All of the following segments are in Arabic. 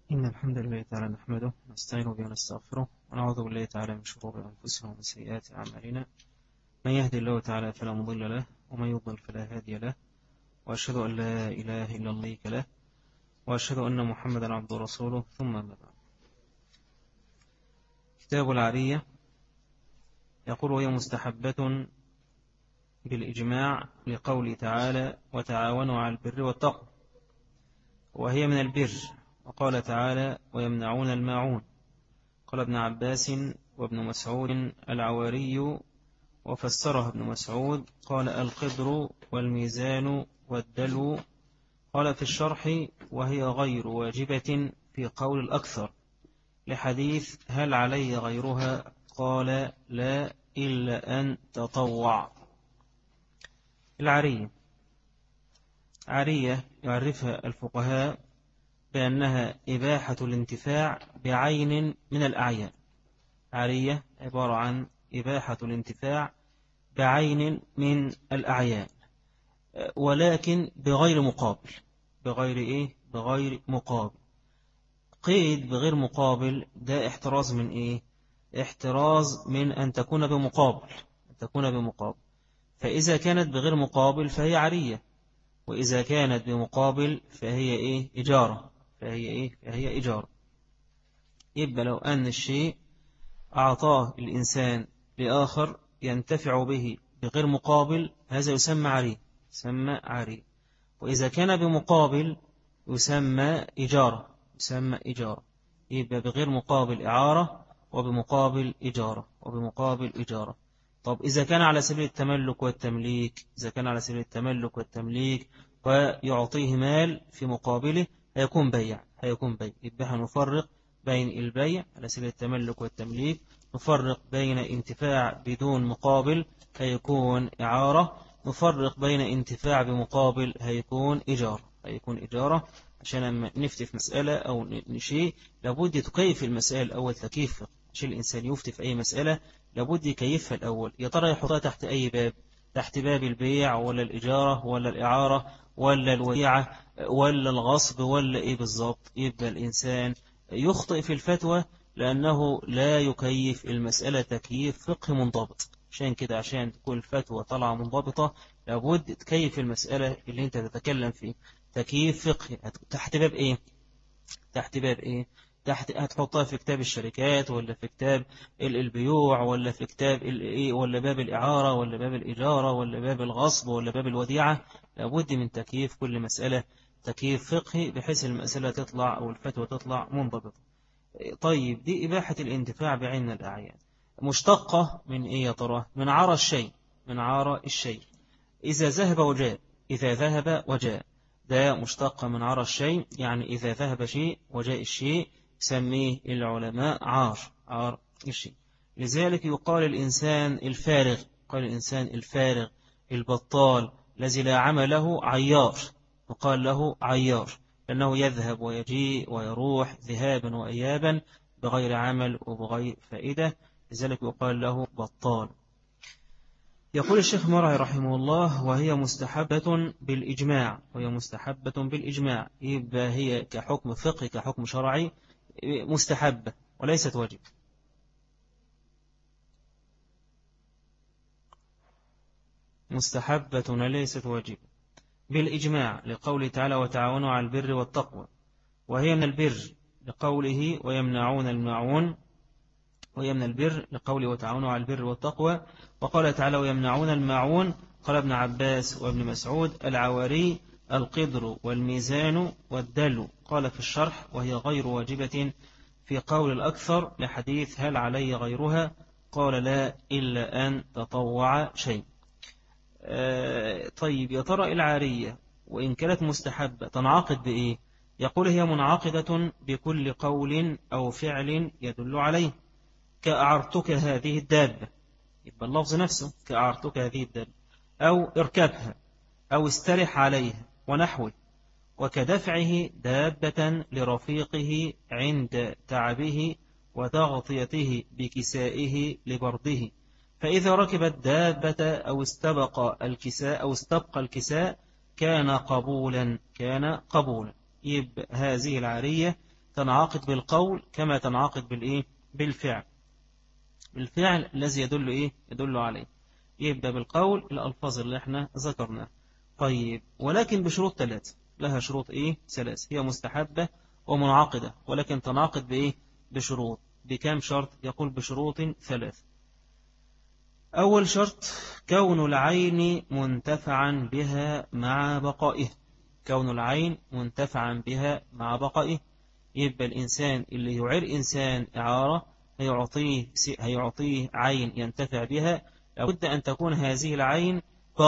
إن الحمد لله تعالى نحمده ونستعين به ونستغفره ونعوذ بالله تعالى من شرور أنفسنا ومن سيئات أعمالنا. من يهدي الله تعالى فلا مضل له ومن يضلل فلا هادي له، وأشهد أن لا إله إلا الله له، وأشهد أن محمدا عبده ورسوله. ثم ما بعد. كتاب العارية يقول: وهي مستحبة بالإجماع لقوله تعالى: وتعاونوا على البر والتقوى، وهي من البر. وقال تعالى: ويمنعون الماعون. قال ابن عباس وابن مسعود العواري، وفسرها ابن مسعود قال: القدر والميزان والدلو. قال في الشرح: وهي غير واجبة في قول الأكثر، لحديث هل علي غيرها؟ قال: لا إلا أن تطوع. العارية، عارية يعرفها الفقهاء بأنها إباحة الانتفاع بعين من الأعيان. عارية عبارة عن إباحة الانتفاع بعين من الأعيان، ولكن بغير مقابل. بغير مقابل. قيد بغير مقابل ده احتراز من إيه؟ احتراز من أن تكون بمقابل. فإذا كانت بغير مقابل فهي عارية، وإذا كانت بمقابل فهي إيه؟ إجارة. فهي إجارة. يبقى لو أن الشيء أعطاه الإنسان لآخر ينتفع به بغير مقابل، هذا يسمى عارية. وإذا كان بمقابل يسمى إجارة. يبقى بغير مقابل إعارة، وبمقابل إجارة. طب إذا كان على سبيل التملك والتمليك ويعطيه مال في مقابله، هيكون بيع. يبقى هنفرق بين البيع على سبيل التملك والتمليك، نفرق بين انتفاع بدون مقابل هيكون إعارة، نفرق بين انتفاع بمقابل هيكون إجارة. عشان لما نفتي في مسألة أو نشيء لابد تكيف المسألة الأول تكييف. عشان الإنسان يفتي في أي مسألة لابد يكيفها الأول. يا ترى يحطها تحت أي باب؟ تحت باب البيع ولا الإجارة ولا الإعارة ولا الوديعة ولا الغصب ولا إيه بالضبط؟ يبقى الإنسان يخطئ في الفتوى لأنه لا يكيف المسألة تكييف فقه منضبط. عشان كده، عشان تكون الفتوى طالعة منضبطة لابد تكيف المسألة اللي انت تتكلم فيه تكييف فقهي. تحت باب ايه؟ هتحطها في كتاب الشركات ولا في كتاب البيوع ولا في كتاب ولا باب الإعارة ولا باب الإجارة ولا باب الغصب ولا باب الوديعة؟ لابد من تكييف كل مسألة تكييف فقهي بحيث المسألة تطلع أو الفتوى تطلع منضبطة. طيب، دي إباحة الانتفاع بعين الأعيان، مشتقة من إيه يا ترى؟ من عرى الشيء. إذا ذهب وجاء ده مشتق من عرى الشيء. يعني إذا ذهب شيء وجاء الشيء سميه العلماء عار الشيء. لذلك يقال الإنسان الفارغ البطال الذي لا عمل له عيار، يقال له عيار لأنه يذهب ويجيء ويروح ذهابا وإيابا بغير عمل وبغير فائدة، لذلك يقال له بطال. يقول الشيخ مرعي رحمه الله: وهي مستحبة بالإجماع. يبقى هي كحكم فقهي كحكم شرعي مستحبة وليست واجب. بالإجماع لقوله تعالى: وتعاونوا على البر والتقوى، وهي من البر لقوله: ويمنعون الماعون. وهي من البر لقوله: وتعاونوا على البر والتقوى. وقال تعالى: ويمنعون الماعون. قال ابن عباس وابن مسعود العواري: القدر والميزان والدلو. قال في الشرح: وهي غير واجبة في قول الأكثر، لحديث هل علي غيرها؟ قال: لا إلا أن تطوع شيء. طيب، يا ترى العارية وإن كانت مستحبة تنعقد بإيه؟ يقول: هي منعقدة بكل قول أو فعل يدل عليه، كأعرتك هذه الدابة. يبقى اللفظ نفسه كأعرتك هذه الدابة، أو اركبها، أو استرح عليها ونحوه، وكدفعه دابة لرفيقه عند تعبه وتغطيته بكسائه لبرده. فإذا ركب الدابة أو استبقى الكساء كان قبولا. يبقى هذه العارية تنعقد بالقول كما تنعقد بالفعل. الفعل الذي يدل عليه. يبدأ بالقول الألفاظ اللي احنا ذكرناها. طيب ولكن بشروط 3، لها شروط 3، هي مستحبة ومنعقدة، ولكن تنعقد بشروط. بكام شرط؟ يقول بشروط 3. أول شرط كون العين منتفعا بها مع بقائه. كون العين منتفعا بها مع بقائه. يبقى الإنسان اللي يعير إنسان إعارة هيعطيه عين ينتفع بها، لابد أن تكون هذه العين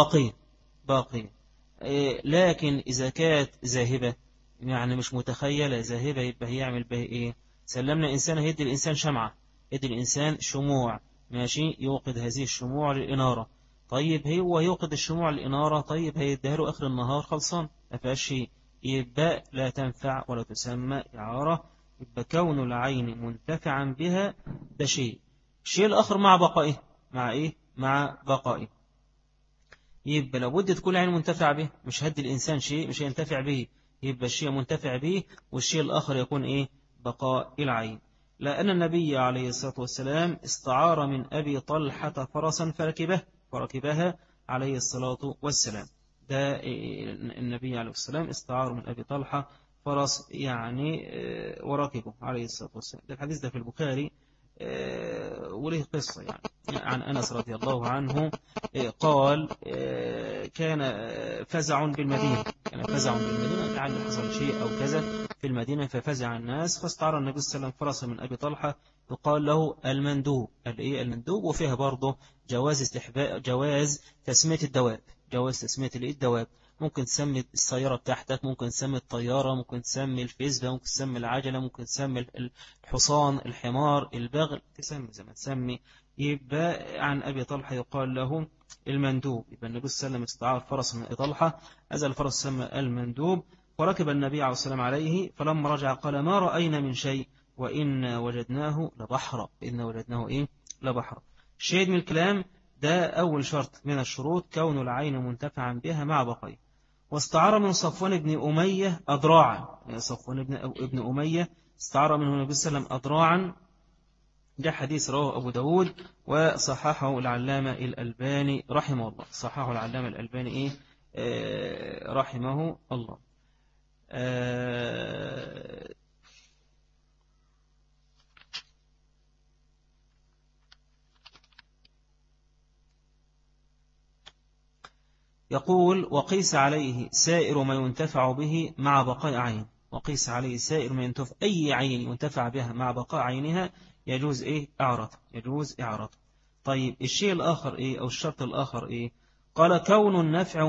باقية. لكن إذا كانت ذاهبة، يعني مش متخيلة ذاهبة، يبقى هيعمل بها سلمنا إنسان هيدي الإنسان شمعة، يدي الإنسان شموع، ماشي، يوقد هذه الشموع للإنارة. طيب هو يوقد الشموع للإنارة، طيب هيديها له آخر النهار خلصان، ما فيهاش شيء، يبقى لا تنفع ولا تسمى إعارة. يبقى كون العين منتفعا بها ده شيء. الشيء الآخر مع بقائه. مع بقائه. يبقى لابد تكون العين منتفع به، مش هدي الإنسان شيء مش هينتفع به، يبقى الشيء منتفع به، والشيء الآخر يكون بقاء العين. لأن النبي عليه الصلاة والسلام استعار من أبي طلحة فرسا فركبها عليه الصلاة والسلام. ده النبي عليه الصلاة والسلام استعار من أبي طلحة فرس وركبه عليه الصلاة والسلام. ده الحديث ده في البخاري، وله قصة عن أنس رضي الله عنه قال كان فزع بالمدينة، لعل حصل شيء أو كذا في المدينة ففزع الناس، فاستعار النبي صلى الله عليه وسلم فرسا من أبي طلحة يقال له المندوب. المندوب، وفيها برضه جواز تسمية الدواب. ممكن تسمي السيارة بتاعتك، ممكن تسمي الطيارة، ممكن تسمي الفيسبا، ممكن تسمي العجلة، ممكن تسمي الحصان، الحمار، البغل، تسمي زي ما تسمي. يبقى عن أبي طلحة يقال له المندوب. يبقى النبي صلى الله عليه وسلم استعار فرس من أبي طلحة، هذا الفرس سمى المندوب، وركب النبي عليه الصلاة والسلام عليه، فلما رجع قال ما رأينا من شيء وإن وجدناه لبحر. لبحر. الشاهد من الكلام ده أول شرط من الشروط كون العين منتفعا بها مع بقائه. واستعار من صفوان بن أمية أضراعا. صفوان بن أمية استعار منه النبي صلى الله عليه وسلم أضراعا. ده حديث رواه أبو داود وصححه العلامة الألباني رحمه الله. رحمه الله. يقول وقيس عليه سائر ما ينتفع به مع بقاء عين. وقيس عليه سائر ما ينتفع أي عين ينتفع بها مع بقاء عينها يجوز إعارته. طيب الشيء الآخر أو الشرط الآخر قال كون النفع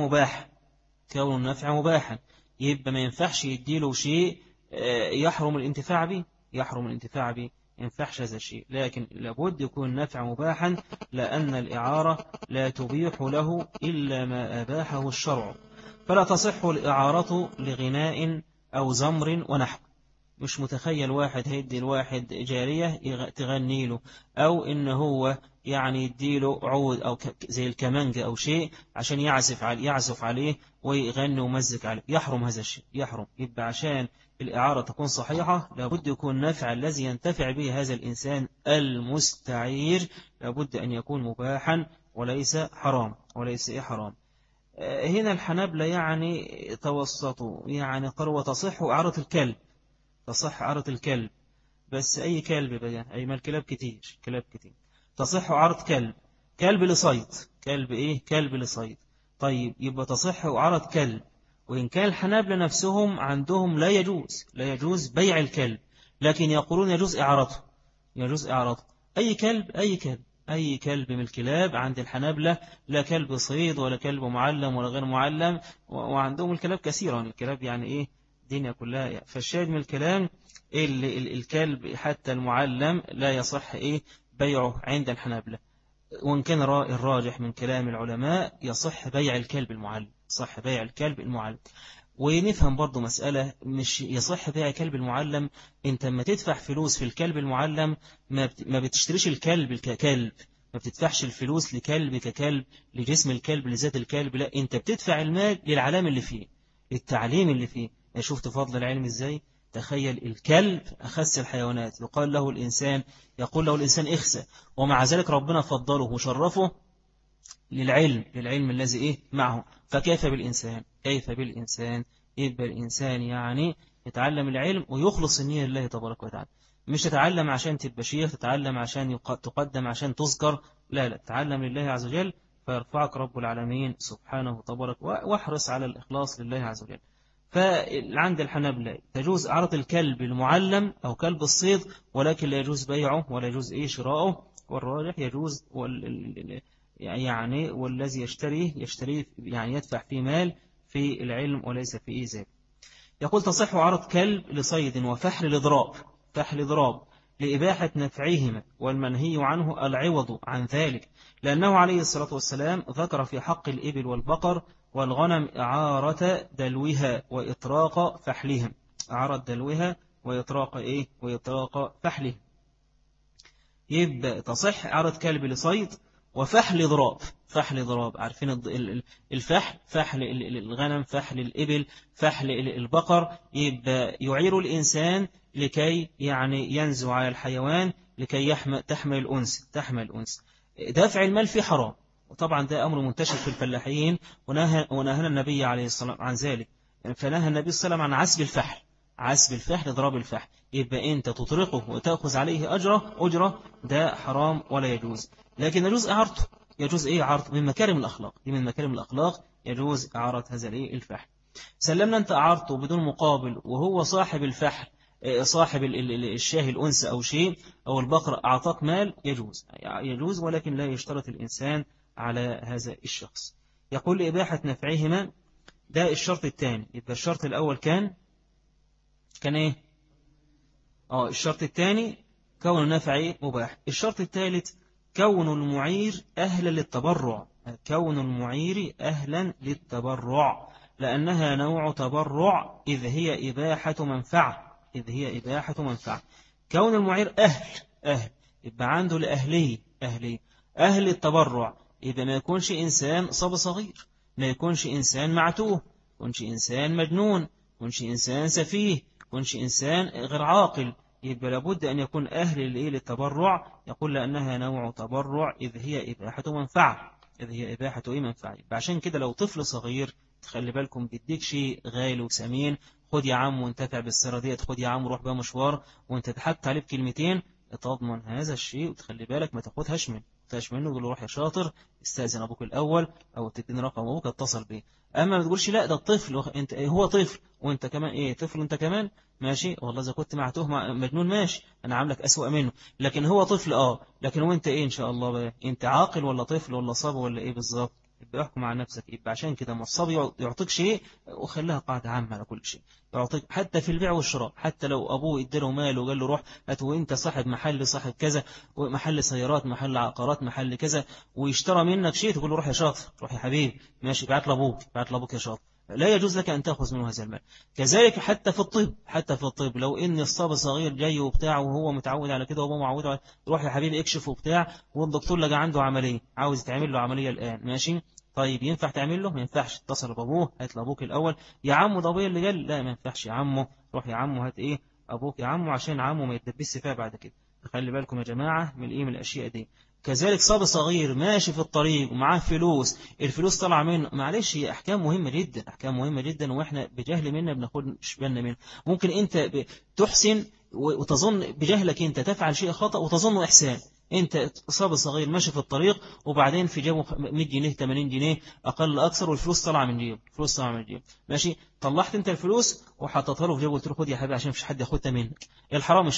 مباحا. يبقى ما ينفعش يديله شيء يحرم الانتفاع به، ينفعش هذا الشيء، لكن لابد يكون نفع مباحا، لأن الإعارة لا تبيح له إلا ما أباحه الشرع، فلا تصح الإعارة لغناء أو زمر ونحو. مش متخيل واحد هيدي الواحد جارية تغني له، أو إن هو يديله عود أو زي الكمانجة أو شيء عشان يعزف عليه ويغني ومزك عليه، يحرم هذا الشيء، يحرم. يبقى عشان الإعارة تكون صحيحة لابد يكون نفع الذي ينتفع به هذا الإنسان المستعير لابد أن يكون مباحا وليس حرام. هنا الحنابلة توسطوا، قالوا وتصح إعارة الكلب، بس أي كلب بقى، أي ما الكلاب كتير تصح إعارة كلب لصيد، كلب لصيد. طيب يبقى تصح إعارة كلب، وإن كان الحنابلة نفسهم عندهم لا يجوز بيع الكلب، لكن يقولون يجوز إعارته. أي كلب من الكلاب عند الحنابلة، لا كلب صيد ولا كلب معلم ولا غير معلم، وعندهم الكلاب كثيرا، الكلاب الدنيا كلها. فالشاهد من الكلام الكلب حتى المعلم لا يصح بيعه عند الحنابلة، وإن كان الراجح من كلام العلماء يصح بيع الكلب المعلم. ونفهم برضو مسألة، مش يصح بيع كلب المعلم، انت لما تدفع فلوس في الكلب المعلم ما بتشتريش الكلب ككلب، ما بتدفعش الفلوس لكلب ككلب، لجسم الكلب، لذات الكلب، لا، انت بتدفع المال للعلام اللي فيه، للتعليم اللي فيه. شفت فضل العلم ازاي؟ تخيل الكلب أخس الحيوانات يقول له الإنسان، يقول له الإنسان اخسأ، ومع ذلك ربنا فضله وشرفه للعلم الذي إيه معه. فكيف بالإنسان؟ كيف بالإنسان؟ يبقى الإنسان يعني يتعلم العلم ويخلص النية لله تبارك وتعالى، مش تتعلم عشان تبقى شيخ، تتعلم عشان تقدم، عشان تذكر، لا لا، تعلم لله عز وجل فيرفعك رب العالمين سبحانه وتبارك، واحرص على الإخلاص لله عز وجل. فعند الحنابلة تجوز إعارة الكلب المعلم أو كلب الصيد، ولكن لا يجوز بيعه ولا يجوز شراؤه، والراجح يجوز يعني والذي يشتريه يعني يدفع فيه مال في العلم وليس في إيزاء. يقول تصح عرض كلب لصيد وفحل لضراب، فحل ضراب لإباحة نفعهما، والمنهي عنه العوض عن ذلك، لأنه عليه الصلاة والسلام ذكر في حق الإبل والبقر والغنم إعارة دلوها وإطراق فحلهم، إعارة دلوها وإطراق فحلهم. يبقى تصح عرض كلب لصيد وفحل ضراب، فحل ضراب عارفين الفحل، فحل الغنم، فحل الإبل، فحل البقر. يبقى يعير الإنسان لكي يعني ينزو على الحيوان لكي تحمل الأنس. دفع المال في حرام، وطبعا ده أمر منتشر في الفلاحين، ونهى النبي عليه الصلاة والسلام عن ذلك. فنهى النبي صلى الله عليه وسلم عن عسب الفحل، ضرب الفحل. يبقى أنت تطرقه وتأخذ عليه أجرة، ده حرام ولا يجوز. لكن يجوز إعارته، يجوز إعارته من مكارم الأخلاق، دي من مكارم الأخلاق، يجوز إعارة هذا الفحل. سلمنا أنت أعارته بدون مقابل وهو صاحب الفحل، صاحب الشاه الأنس أو شيء أو البقرة أعطاك مال، يجوز، ولكن لا يشترط الإنسان على هذا الشخص. يقول لإباحة نفعهما، ده الشرط الثاني. يبقى الشرط الأول كان إيه؟ الشرط الثاني كون النفع مباح. الشرط الثالث كون المعير أهلا للتبرع، كون المعير أهلا للتبرع، لأنها نوع تبرع إذ هي إباحة منفعة، كون المعير أهل يبقى عنده لأهله أهل التبرع. إذا ما يكونش إنسان صب صغير، ما يكونش إنسان معتوه، ما يكونش إنسان مجنون، ما يكونش إنسان سفيه، ما يكونش إنسان غير عاقل. يبقى لابد أن يكون أهل للتبرع. يقول لأنها نوع تبرع إذ هي إباحة منفعة، عشان كده لو طفل صغير تخلي بالكم بيديك شيء غالي وثمين، خد يا عم وانتفع بالسيارة ديت، خد يا عم روح بقى مشوار، وانت تحكت عليه بكلمتين، تضمن هذا الشيء وتخلي بالك ما تاخدهاش منه، تقول له روح يا شاطر استأذن أبوك الأول أو تديني رقم أبوك اتصل بيه. أما ما تقولش لا ده الطفل، انت هو طفل وانت كمان طفل انت كمان، ماشي والله إذا كنت معتوه مجنون ماشي أنا عاملك أسوأ منه، لكن هو طفل لكن وانت إن شاء الله بقى انت عاقل ولا طفل ولا صبي ولا بالظبط. يبقى احكم على نفسك. يبقى عشان كده الصبي يعطيك شيء وخليها قاعدة عامة على كل شيء، يعطيك حتى في البيع والشراء، حتى لو أبوه اداله مال وقال له روح هات وانت صاحب محل، صاحب كذا، محل سيارات، محل عقارات، محل كذا، ويشترى منك شيء تقول له روح يا شاطر، روح يا حبيبي ماشي، بعت لابوك يا شاطر، لا يجوز لك أن تأخذ منه هذا المال. كذلك حتى في الطب لو إن الصبي صغير جاي وبتاع وهو متعود على كده وهو معود على، روح يا حبيبي اكشف وبتاع، والدكتور لقى عنده عملية عاوز تعمل له عملية الآن، ماشي طيب ينفع تعمل له؟ ما ينفعش. اتصل بابوه هات لابوك الأول، يا عمو ده ابويا اللي قال، لا ما ينفعش يا عمو، روح يا عمو هات أبوك يا عمو، عشان عمو ما يتدبس فيها بعد كده. خلي بالكم يا جماعة من الأشياء دي. كذلك صبي صغير ماشي في الطريق ومعاه الفلوس طلع منه، معلش هي أحكام مهمة جدا وإحنا بجهل منا بناخدش بالنا منها. ممكن أنت تحسن وتظن بجهلك أنت تفعل شيء خطأ وتظنه إحسان. أنت صبي صغير ماشي في الطريق وبعدين في جيبه 100 جنيه 80 جنيه أقل أكثر، والفلوس طلع من جيبه، ماشي طلعت أنت الفلوس وحطتها له في جيبه، قلت له خد يا حبيبي عشان مفيش حد ياخدها منك. الحرام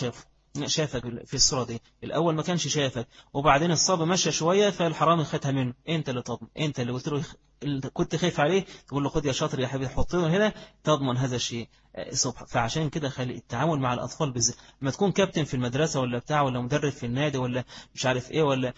شافك في الصورة دي، الأول ما كانش شافك وبعدين الصبي مشى شوية فالحرام خدها منه، أنت اللي تضمن، أنت اللي قلت له كنت خايف عليه تقول له خد يا شاطر يا حبيبي حطه هنا، تضمن هذا الشيء. فعشان كده خلي التعامل مع الأطفال بالذات، ما تكون كابتن في المدرسة ولا بتاع ولا مدرب في النادي ولا مش عارف ولا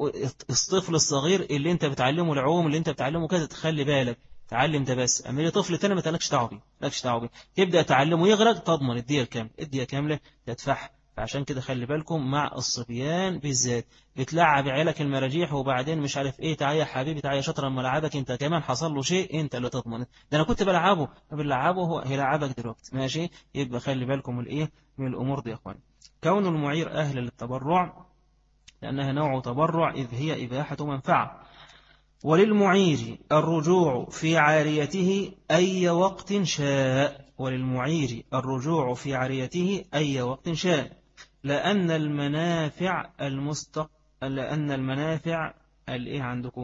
الطفل الصغير اللي أنت بتعلمه العوم، اللي أنت بتعلمه كذا، تخلي بالك تعلم ده بس. أما طفل تاني ما تلكش دعوه بيه، تبدأ تعلمه يغرق، تضمن الدية كاملة تدفعها. فعشان كده خلي بالكم مع الصبيان بالذات، بتلعب عيالك المراجيح وبعدين مش عارف ايه، تعالى يا حبيبي تعالى يا شاطر لما لعبك انت كمان حصل له شيء انت اللي تضمن، ده انا كنت بلعبه، بلعبه هو هيلعبك دلوقتي ماشي. يبقى خلي بالكم الايه من الامور دي يا اخوان. كون المعير اهل للتبرع لانها نوع تبرع اذ هي اباحه منفعه. وللمعير الرجوع في عاريته أي وقت شاء، وللمعير الرجوع في عاريته أي وقت شاء، لأن المنافع لأن المنافع الإيه عندكم،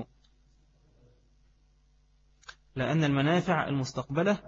لأن المنافع المستقبلة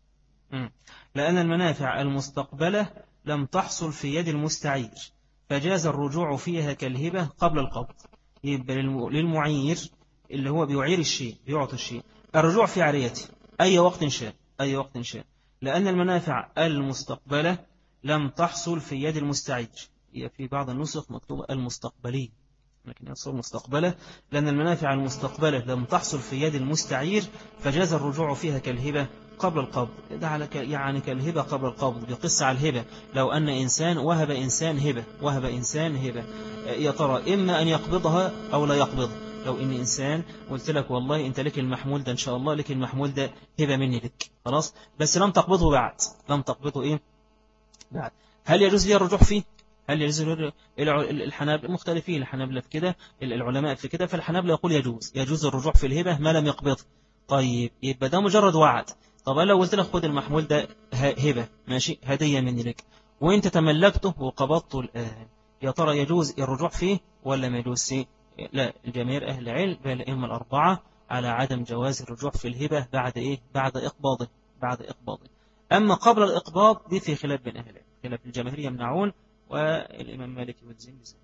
لأن المنافع المستقبلة لم تحصل في يد المستعير، فجاز الرجوع فيها كالهبة قبل القبض. يبقى للمعير اللي هو بيعير الشيء بيعطي الشيء الرجوع في عاريته أي وقت شاء، أي وقت شاء، لأن المنافع المستقبلة لم تحصل في يد المستعير. في بعض النسخ مكتوبة المستقبلي لكن يصير مستقبلة، لأن المنافع المستقبلة لم تحصل في يد المستعير فجاز الرجوع فيها كالهبة قبل القبض. ده على يعني كالهبة قبل القبض، بقص على الهبة. لو أن إنسان وهب إنسان هبة، وهب إنسان هبة، يا ترى إما أن يقبضها أو لا يقبضها. لو إن إنسان قلت لك والله أنت لك المحمول ده إن شاء الله، لك المحمول ده هبة مني لك خلاص، بس لم تقبضه بعد، لم تقبضه إيه بعد، هل يجوز لي الرجوع فيه؟ هل يجوز؟ الحنابلة مختلفين، الحنابلة في كده، العلماء في كده. فالحنابلة يقول يجوز الرجوع في الهبة ما لم يقبض. طيب يبقى ده مجرد وعد. طب لو قلت لك خد المحمول ده هبة ماشي هدية مني لك وانت تملكته وقبضته الآن، يا ترى يجوز الرجوع فيه ولا ما يجوز فيه؟ لا، الجماهير أهل العلم بل الأئمة الأربعة على عدم جواز الرجوع في الهبة بعد إيه؟ بعد إقباضه، بعد إقباضه. أما قبل الإقباض دي في خلاف بين أهل العلم، خلاف الجماهير يمنعون والإمام مالك والزين بزين.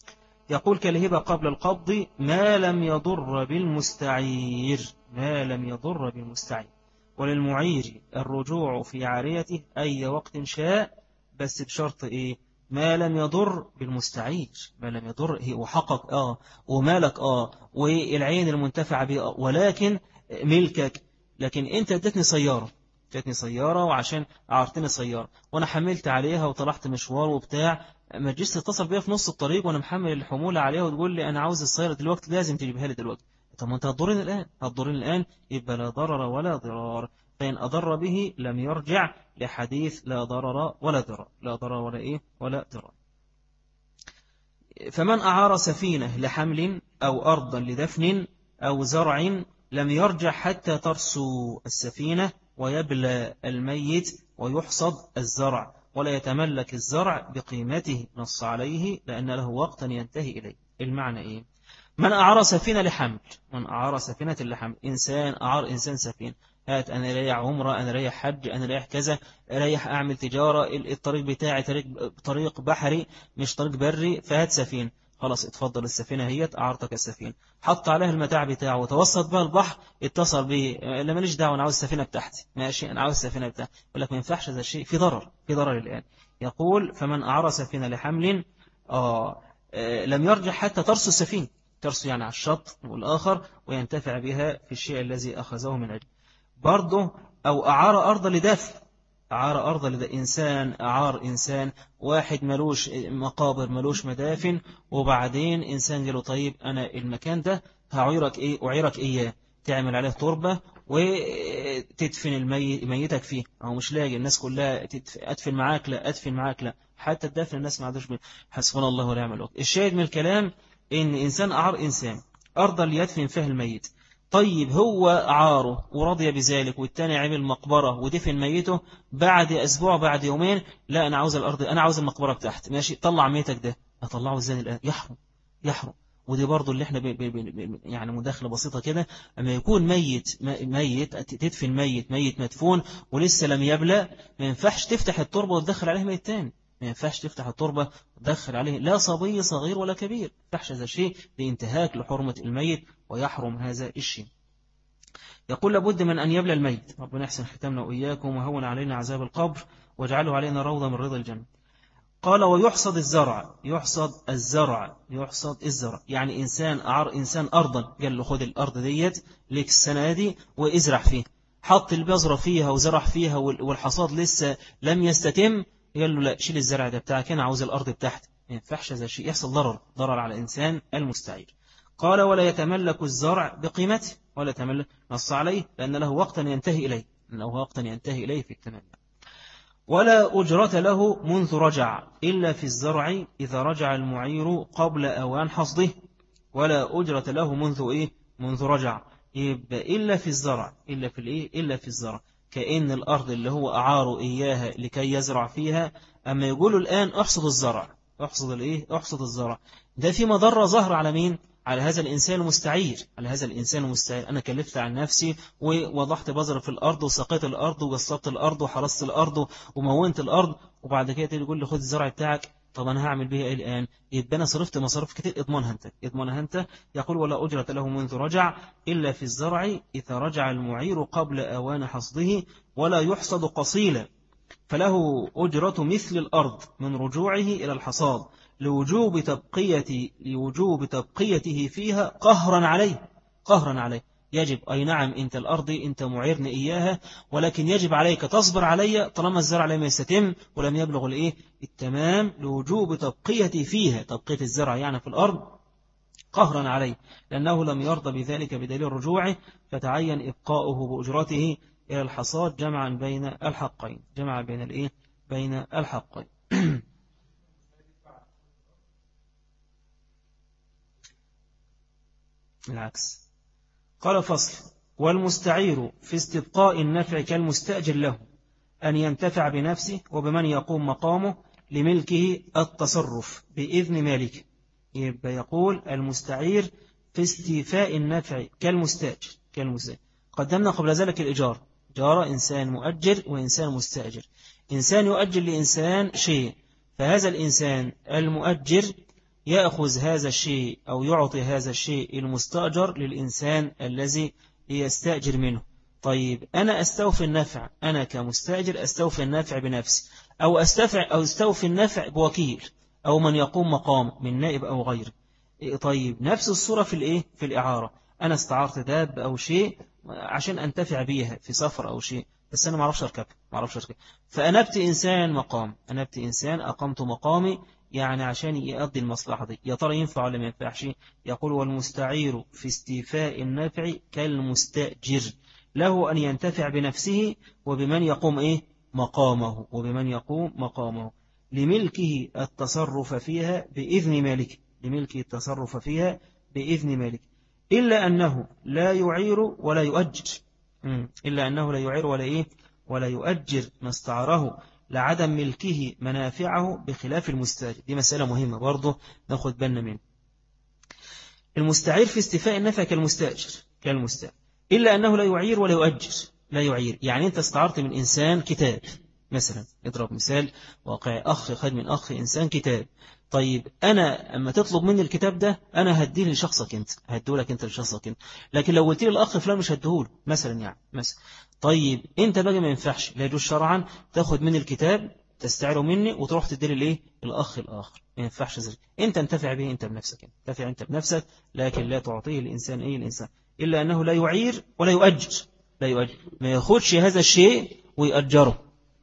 يقول كالهبة قبل القبض ما لم يضر بالمستعير، ما لم يضر بالمستعير. وللمعير الرجوع في عاريته أي وقت شاء، بس بشرط إيه؟ ما لم يضر بالمستعير، ما لم يضر هي وحقق ومالك والعين المنتفع به ولكن ملكك. لكن أنت ادتني سيارة، ادتني سيارة وعشان أعرتني سيارة وأنا حملت عليها وطلعت مشوار وبتاع، ما تجيش تتصل بيا في نص الطريق وأنا محمل الحمولة عليها وتقول لي أنا عاوز السيارة دلوقتي لازم تجيبها لي دلوقتي. طب ما أنت هتضرني الآن، هتضرني الآن. يبقى لا ضرر ولا ضرار، فإن أضر به لم يرجع لحديث لا ضرر ولا ضرار، لا ضرر ولا إيه ولا ضرار. فمن أعار سفينة لحمل أو أرضا لدفن أو زرع لم يرجع حتى ترسو السفينة ويبلى الميت ويحصد الزرع، ولا يتملك الزرع بقيمته، نص عليه لأن له وقتا ينتهي إليه. المعنى إيه؟ من أعار سفينة لحمل، من أعار سفينة لحمل، إنسان أعار إنسان سفينة، هات أنا رايح عمرة، أنا رايح حج، أنا رايح كذا، رايح أعمل تجارة، الطريق بتاعي طريق بحري مش طريق بري، فهات سفينة، خلاص اتفضل السفينة هي أعارتك السفينة، حط عليها المتاع بتاعه وتوسط بها البحر، اتصل به لا ماليش دعوة أنا عاوز السفينة بتاعتي، ماشي أنا عاوز السفينة بتاعتي، يقول لك ما ينفعش هذا الشيء، في ضرر، في ضرر الآن. يقول فمن أعار سفينة لحمل لم يرجع حتى ترسو السفينة، ترسو يعني على الشط والآخر وينتفع بها في الشيء الذي أخذه من أجل. برضه أو أعار أرض لدفن، أعار أرض إنسان أعار إنسان واحد ملوش مقابر ملوش مدافن، وبعدين إنسان قال له طيب أنا المكان ده هعيرك إيه، أعيرك إياه، تعمل عليه تربة وتدفن ميتك فيه. أو مش لاقي الناس كلها أدفن معاك، لا أدفن معاك لا، حتى الدفن الناس ما عادوش حسبنا الله ونعم الوكيل. الشاهد من الكلام إن إنسان أعار إنسان أرضا ليدفن فيها الميت، طيب هو أعاره ورضي بذلك والتاني عمل مقبرة ودفن ميته، بعد أسبوع بعد يومين لا أنا عاوز الأرض، أنا عاوز المقبرة بتاعتي، ماشي طلع ميتك ده، أطلعه إزاي الآن؟ يحرم، يحرم. ودي برضو اللي احنا يعني مداخلة بسيطة كده، أما يكون ميت تدفن ميت مدفون ولسه لم يبلى، ما ينفعش تفتح التربة وتدخل عليه ميت تاني، ما ينفعش تفتح التربة وتدخل عليه لا صبي صغير ولا كبير، ما ينفعش هذا الشيء لانتهاك لحرمة الميت ويحرم هذا الشيء. يقول لابد من أن يبلى الميت، ربنا يحسن ختامنا وإياكم وهون علينا عذاب القبر واجعله علينا روضة من رضا الجنة. قال ويحصد الزرع، يحصد الزرع، يحصد الزرع يعني إنسان أعار إنسان أرضا، قال له خد الأرض ديت لك السنة دي وازرع فيه، حط البذرة فيها وزرع فيها والحصاد لسه لم يستتم، قال له لا، شيل الزرع ده بتاعك، أنا عاوز الأرض بتاعتي. ما ينفعش هذا الشيء، يحصل ضرر على الإنسان المستعير. قال ولا يتملك الزرع بقيمته، ولا يتملك، نص عليه لأن له وقتا ينتهي إليه، لأنه وقتا ينتهي إليه في التملك. ولا أجرة له منذ رجع إلا في الزرع إذا رجع المعير قبل أوان حصده. ولا أجرة له منذ رجع، يبقى إلا في الزرع، إلا في الزرع، كأن الأرض اللي هو أعاره إياها لكي يزرع فيها، أما يقولوا الآن أحصد الزرع، أحصد الزرع، ده في مضرة ظهر على مين؟ على هذا الإنسان المستعير، أنا كلفت عن نفسي ووضحت بذر في الأرض وسقيت الأرض وجصبت الأرض وحرست الأرض ومونت الأرض، وبعد كده تقول لي خد الزرع بتاعك. طب أنا هعمل بيه إيه الآن؟ يبقى أنا صرفت مصاريف كتير، اضمنها أنت. يقول ولا أجرة له منذ رجع إلا في الزرع إذا رجع المعير قبل أوان حصده، ولا يحصد قصيلا، فله أجرة مثل الأرض من رجوعه إلى الحصاد لوجوب تبقيته فيها قهرا عليه. يجب، أي نعم، أنت الأرض أنت معيرني إياها، ولكن يجب عليك تصبر علي طالما الزرع لم يستتم ولم يبلغ التمام، لوجوب تبقيتي فيها، تبقية الزرع يعني في الأرض، قهرا عليه، لأنه لم يرضى بذلك بدليل رجوعه، فتعين إبقاؤه بأجرته إلى الحصاد جمعا بين الحقين، بين الحقين. العكس. قال فصل: والمستعير في استبقاء النفع كالمستأجر له أن ينتفع بنفسه وبمن يقوم مقامه لملكه التصرف بإذن مالكه. يبقى يقول المستعير في استيفاء النفع كالمستأجر. قدمنا قبل ذلك الإجارة، جارة إنسان مؤجر وإنسان مستأجر. إنسان يؤجر لإنسان شيء، فهذا الإنسان المؤجر يأخذ هذا الشيء أو يعطي هذا الشيء المستأجر للإنسان الذي يستأجر منه. طيب أنا أستوفي النفع، أنا كمستأجر أستوفي النفع بنفسي، أو أستوفي النفع بوكيل أو من يقوم مقام من نائب أو غيره. طيب نفس الصورة في الإعارة، أنا استعرت داب أو شيء عشان أنتفع بيها في سفر أو شيء، بس أنا ما أعرفش أركب، فأنبت إنسان أقمت مقامي يعني عشان يقضي المصلحة دي، يا ترى ينفع ولا ما ينفعش؟ يقول والمستعير في استيفاء النفع كالمستأجر له أن ينتفع بنفسه وبمن يقوم مقامه لملكه التصرف فيها بإذن مالك، إلا أنه لا يعير ولا يؤجر ما استعاره لعدم ملكه منافعه بخلاف المستأجر. دي مسألة مهمة برضه ناخد بالنا منها. المستعير في استيفاء النفع كالمستأجر إلا أنه لا يعير ولا يؤجر. لا يعير يعني أنت استعرت من إنسان كتاب مثلا، اضرب مثال واقعي، أخ خد من أخ إنسان كتاب. طيب أنا أما تطلب مني الكتاب ده أنا هديه لشخصك أنت، هديه انت لشخصك أنت، لكن لو قلت لي الأخ فلان مش هديهوله مثلا طيب أنت بقى ما ينفعش، لا يجوز شرعا تاخد من الكتاب تستعيره مني وتروح تدير الأخ الآخر، ما ينفعش ذلك. أنت انتفع به أنت بنفسك، لكن لا تعطيه الإنسان إلا أنه لا يعير ولا يؤجر. ما ياخدش هذا الشيء ويؤجره،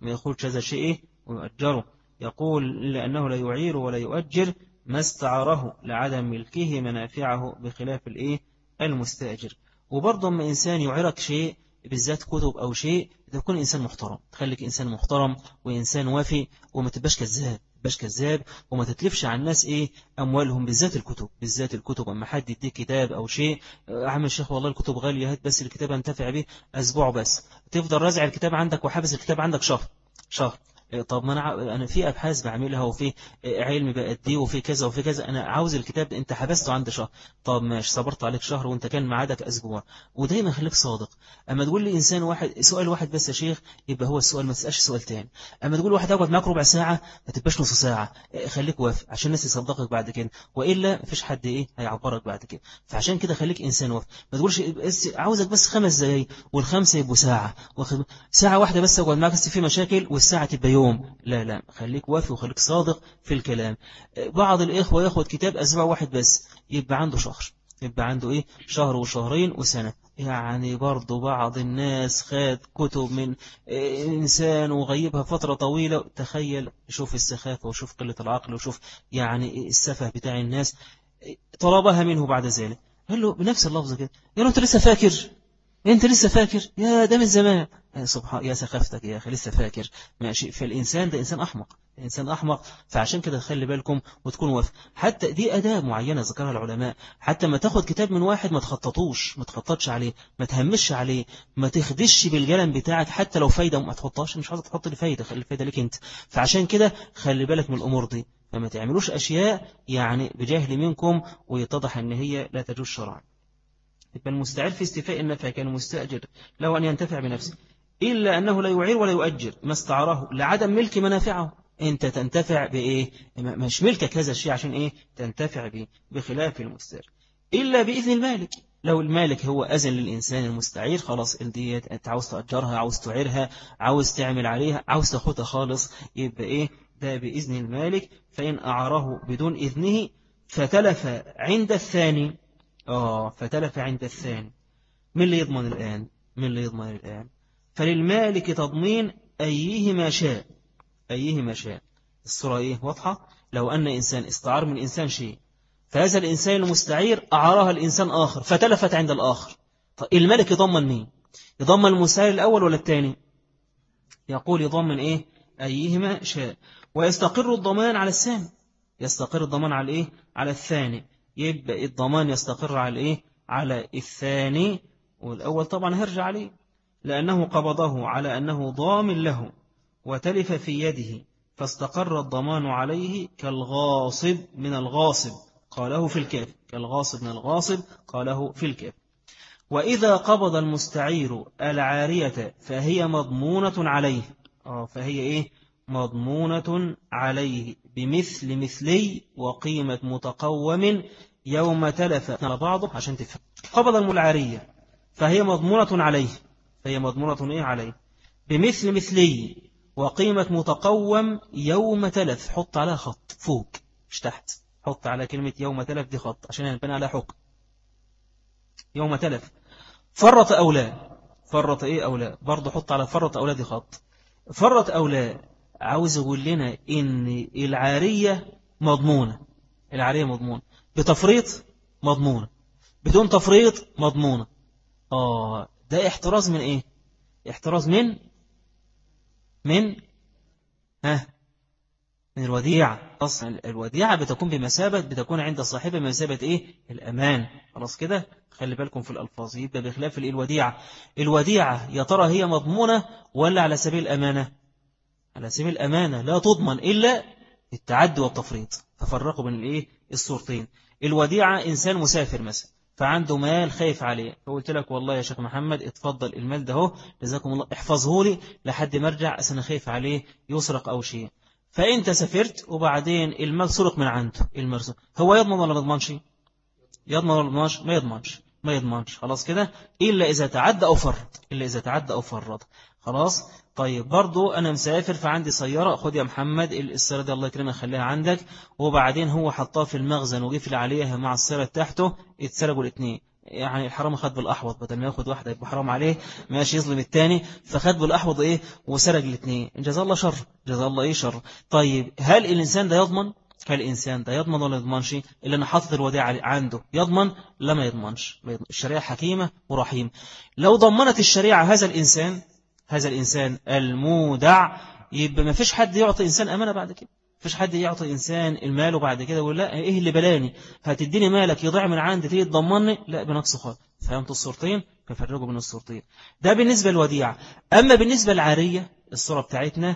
يقول لأنه لا يعير ولا يؤجر ما استعاره لعدم ملكه منافعه بخلاف المستأجر. وبرضه ما إنسان يعيرك شيء بالذات كتب أو شيء، تكون إنسان محترم، تخليك إنسان محترم وإنسان وافي، وما تبقاش كذاب وما تتلفش عن الناس أموالهم، بالذات الكتب. أما حد يديك كتاب أو شيء، عامل شيخ والله الكتب غالية، هات بس الكتاب أنتفع به أسبوع بس، تفضل رازع الكتاب عندك وحابس الكتاب عندك شهر. طب ما أنا في أبحاث بعملها وفي علم بأديه وفي كذا أنا عاوز الكتاب، أنت حبسته عند شهر. طب ماشي، صبرت عليك شهر وأنت كان معادك أسبوع. ودايما خليك صادق. أما تقول لي إنسان واحد سؤال واحد بس يا شيخ، يبقى هو السؤال، ما تسألش سؤال تاني. أما تقول واحد أقعد معاك ربع ساعة، ما تبقاش نص ساعة، خليك وافق عشان الناس يصدقك بعد كده، وإلا مفيش حد هيعبرك بعد كده. فعشان كده خليك إنسان وافق، ما تقولش عاوزك بس 5 دقايق والخمسة يبقوا ساعة واحدة بس أقعد معاك في مشاكل والساعة تبقى يوم. لا، خليك وافي وخليك صادق في الكلام. بعض الإخوة ياخد كتاب أسبوع واحد بس، يبقى عنده شهر، شهر وشهرين وسنة. يعني برضو بعض الناس خد كتب من إنسان وغيبها فترة طويلة. تخيل، شوف السخافة وشوف قلة العقل وشوف يعني السفه بتاع الناس. طلبها منه بعد ذلك، قال له بنفس اللفظ كده، يا أنت لسه فاكر؟ أنت لسه فاكر؟ يا ده من زمان. سبحان، يا سخافتك يا أخي، لسه فاكر؟ ماشي. فالإنسان ده إنسان أحمق، إنسان أحمق. فعشان كده خلي بالكم وتكون وافق. حتى دي أداة معينة ذكرها العلماء، حتى ما تاخد كتاب من واحد ما تخططوش، ما تخططش عليه، ما تهمش عليه، ما تخدش بالقلم بتاعك. حتى لو فايدة ما تحطهاش، مش عاوز تحط لي فايدة، خلي الفايدة لك أنت. فعشان كده خلي بالك من الأمور دي، فما تعملوش أشياء يعني بجهل منكم ويتضح أن هي لا تجوز شرعا. يبقى المستعير في استيفاء النفع كان مستأجر له أن ينتفع بنفسه، إلا أنه لا يعير ولا يؤجر ما استعاره لعدم ملك منافعه. أنت تنتفع بإيه؟ مش ملكك هذا الشيء عشان إيه تنتفع به، بخلاف المستأجر إلا بإذن المالك. لو المالك هو أذن للإنسان المستعير، خلاص الديت أنت عاوز تأجرها، عاوز تعيرها، عاوز تعمل عليها، عاوز تاخدها خالص، يبقى إيه ده بإذن المالك. فإن أعاره بدون إذنه فتلف عند الثاني، فتلف عند الثاني، من اللي يضمن الآن؟ من اللي يضمن الآن؟ فللمالك تضمين أيهما شاء، أيهما شاء. الصورة إيه واضحة؟ لو أن إنسان استعار من إنسان شيء، فهذا الإنسان المستعير أعارها الإنسان آخر فتلفت عند الآخر، الملك يضمن مين؟ يضمن المستعير الأول ولا الثاني؟ يقول يضمن إيه؟ أيهما شاء. ويستقر الضمان على الثاني، يستقر الضمان على إيه؟ على الثاني. يبقى الضمان يستقر على إيه؟ على الثاني، والأول طبعا هرجع عليه، لأنه قبضه على أنه ضامن له وتلف في يده، فاستقر الضمان عليه كالغاصب من الغاصب، قاله في الكافي، كالغاصب من الغاصب قاله في الكافي. وإذا قبض المستعير العارية فهي مضمونة عليه، فهي إيه؟ مضمونة عليه بمثل مثلي وقيمة متقوم يوم تلف على بعضه. عشان تفهم، قبض العارية فهي مضمونة عليه، فهي مضمونة إيه عليه بمثل مثلي وقيمة متقوم يوم تلف. حط عليها خط فوق مش تحت، حط على كلمة يوم تلف دي خط عشان ينبني عليها حكم. يوم تلف فرط أو لا، فرط إيه أو لا، برضه حط على فرط أو لا دي خط. فرط أو لا عاوز يقول لنا إن العارية مضمونة، العارية مضمونة بتفريط، مضمونة بدون تفريط، مضمونة. ده احتراز من إيه؟ احتراز من من الوديعة. أصلا الوديعة بتكون بمثابة، بتكون عند صاحبها بمثابة إيه؟ الأمان. خلاص كده، خلي بالكم في الألفاظ. يبقى بخلاف الوديعة، الوديعة يا ترى هي مضمونة ولا على سبيل الأمانة؟ على سبيل الأمانة، لا تضمن إلا التعدي والتفريط. ففرقوا بين الإيه؟ الصورتين. الوديعة إنسان مسافر مثلا، فعنده مال خايف عليه، فقلت لك والله يا شيخ محمد اتفضل المال ده هو، جزاكم الله احفظه لي لحد ما ارجع، أنا خايف عليه يسرق أو شيء. فأنت سافرت وبعدين المال سرق من عنده، المرسوم هو يضمن ولا ما يضمنش؟ يضمن ولا ما يضمنش؟ ما يضمنش، ما يضمنش. خلاص كده، إلا إذا تعدى أو فرط، إلا إذا تعدى أو فرط. خلاص. طيب برضو أنا مسافر فعندي سيارة، خد يا محمد السيارة دي الله يكرمك خليها عندك، وبعدين هو حطها في المخزن وقفل عليها مع السيارة تحته، اتسرقوا الاثنين. يعني الحرام خد بالأحوط، بدل ما ياخد واحدة يبقى حرام عليه، ماشي يظلم الثاني، فخد بالأحوط إيه وسرق الاثنين، جزا الله شر، جزا الله إيه شر. طيب هل الإنسان ده يضمن؟ هل الإنسان ده يضمن ولا يضمنش؟ اللي أنا حاطط الوديعة عنده يضمن؟ لا ما يضمنش. الشريعة حكيمة ورحيمة. لو ضمنت الشريعة هذا الإنسان، هذا الإنسان المودع، يبقى ما فيش حد يعطي إنسان أمانة بعد كده، فيش حد يعطي إنسان المال وبعد كده يقول لا إيه اللي بلاني هتديني مالك يضيع من عندي تيجي تضمني، لا بنقص خالص. فهمت الصورتين؟ ففرقوا بين الصورتين. ده بالنسبة للوديعة. أما بالنسبة للعارية، الصورة بتاعتنا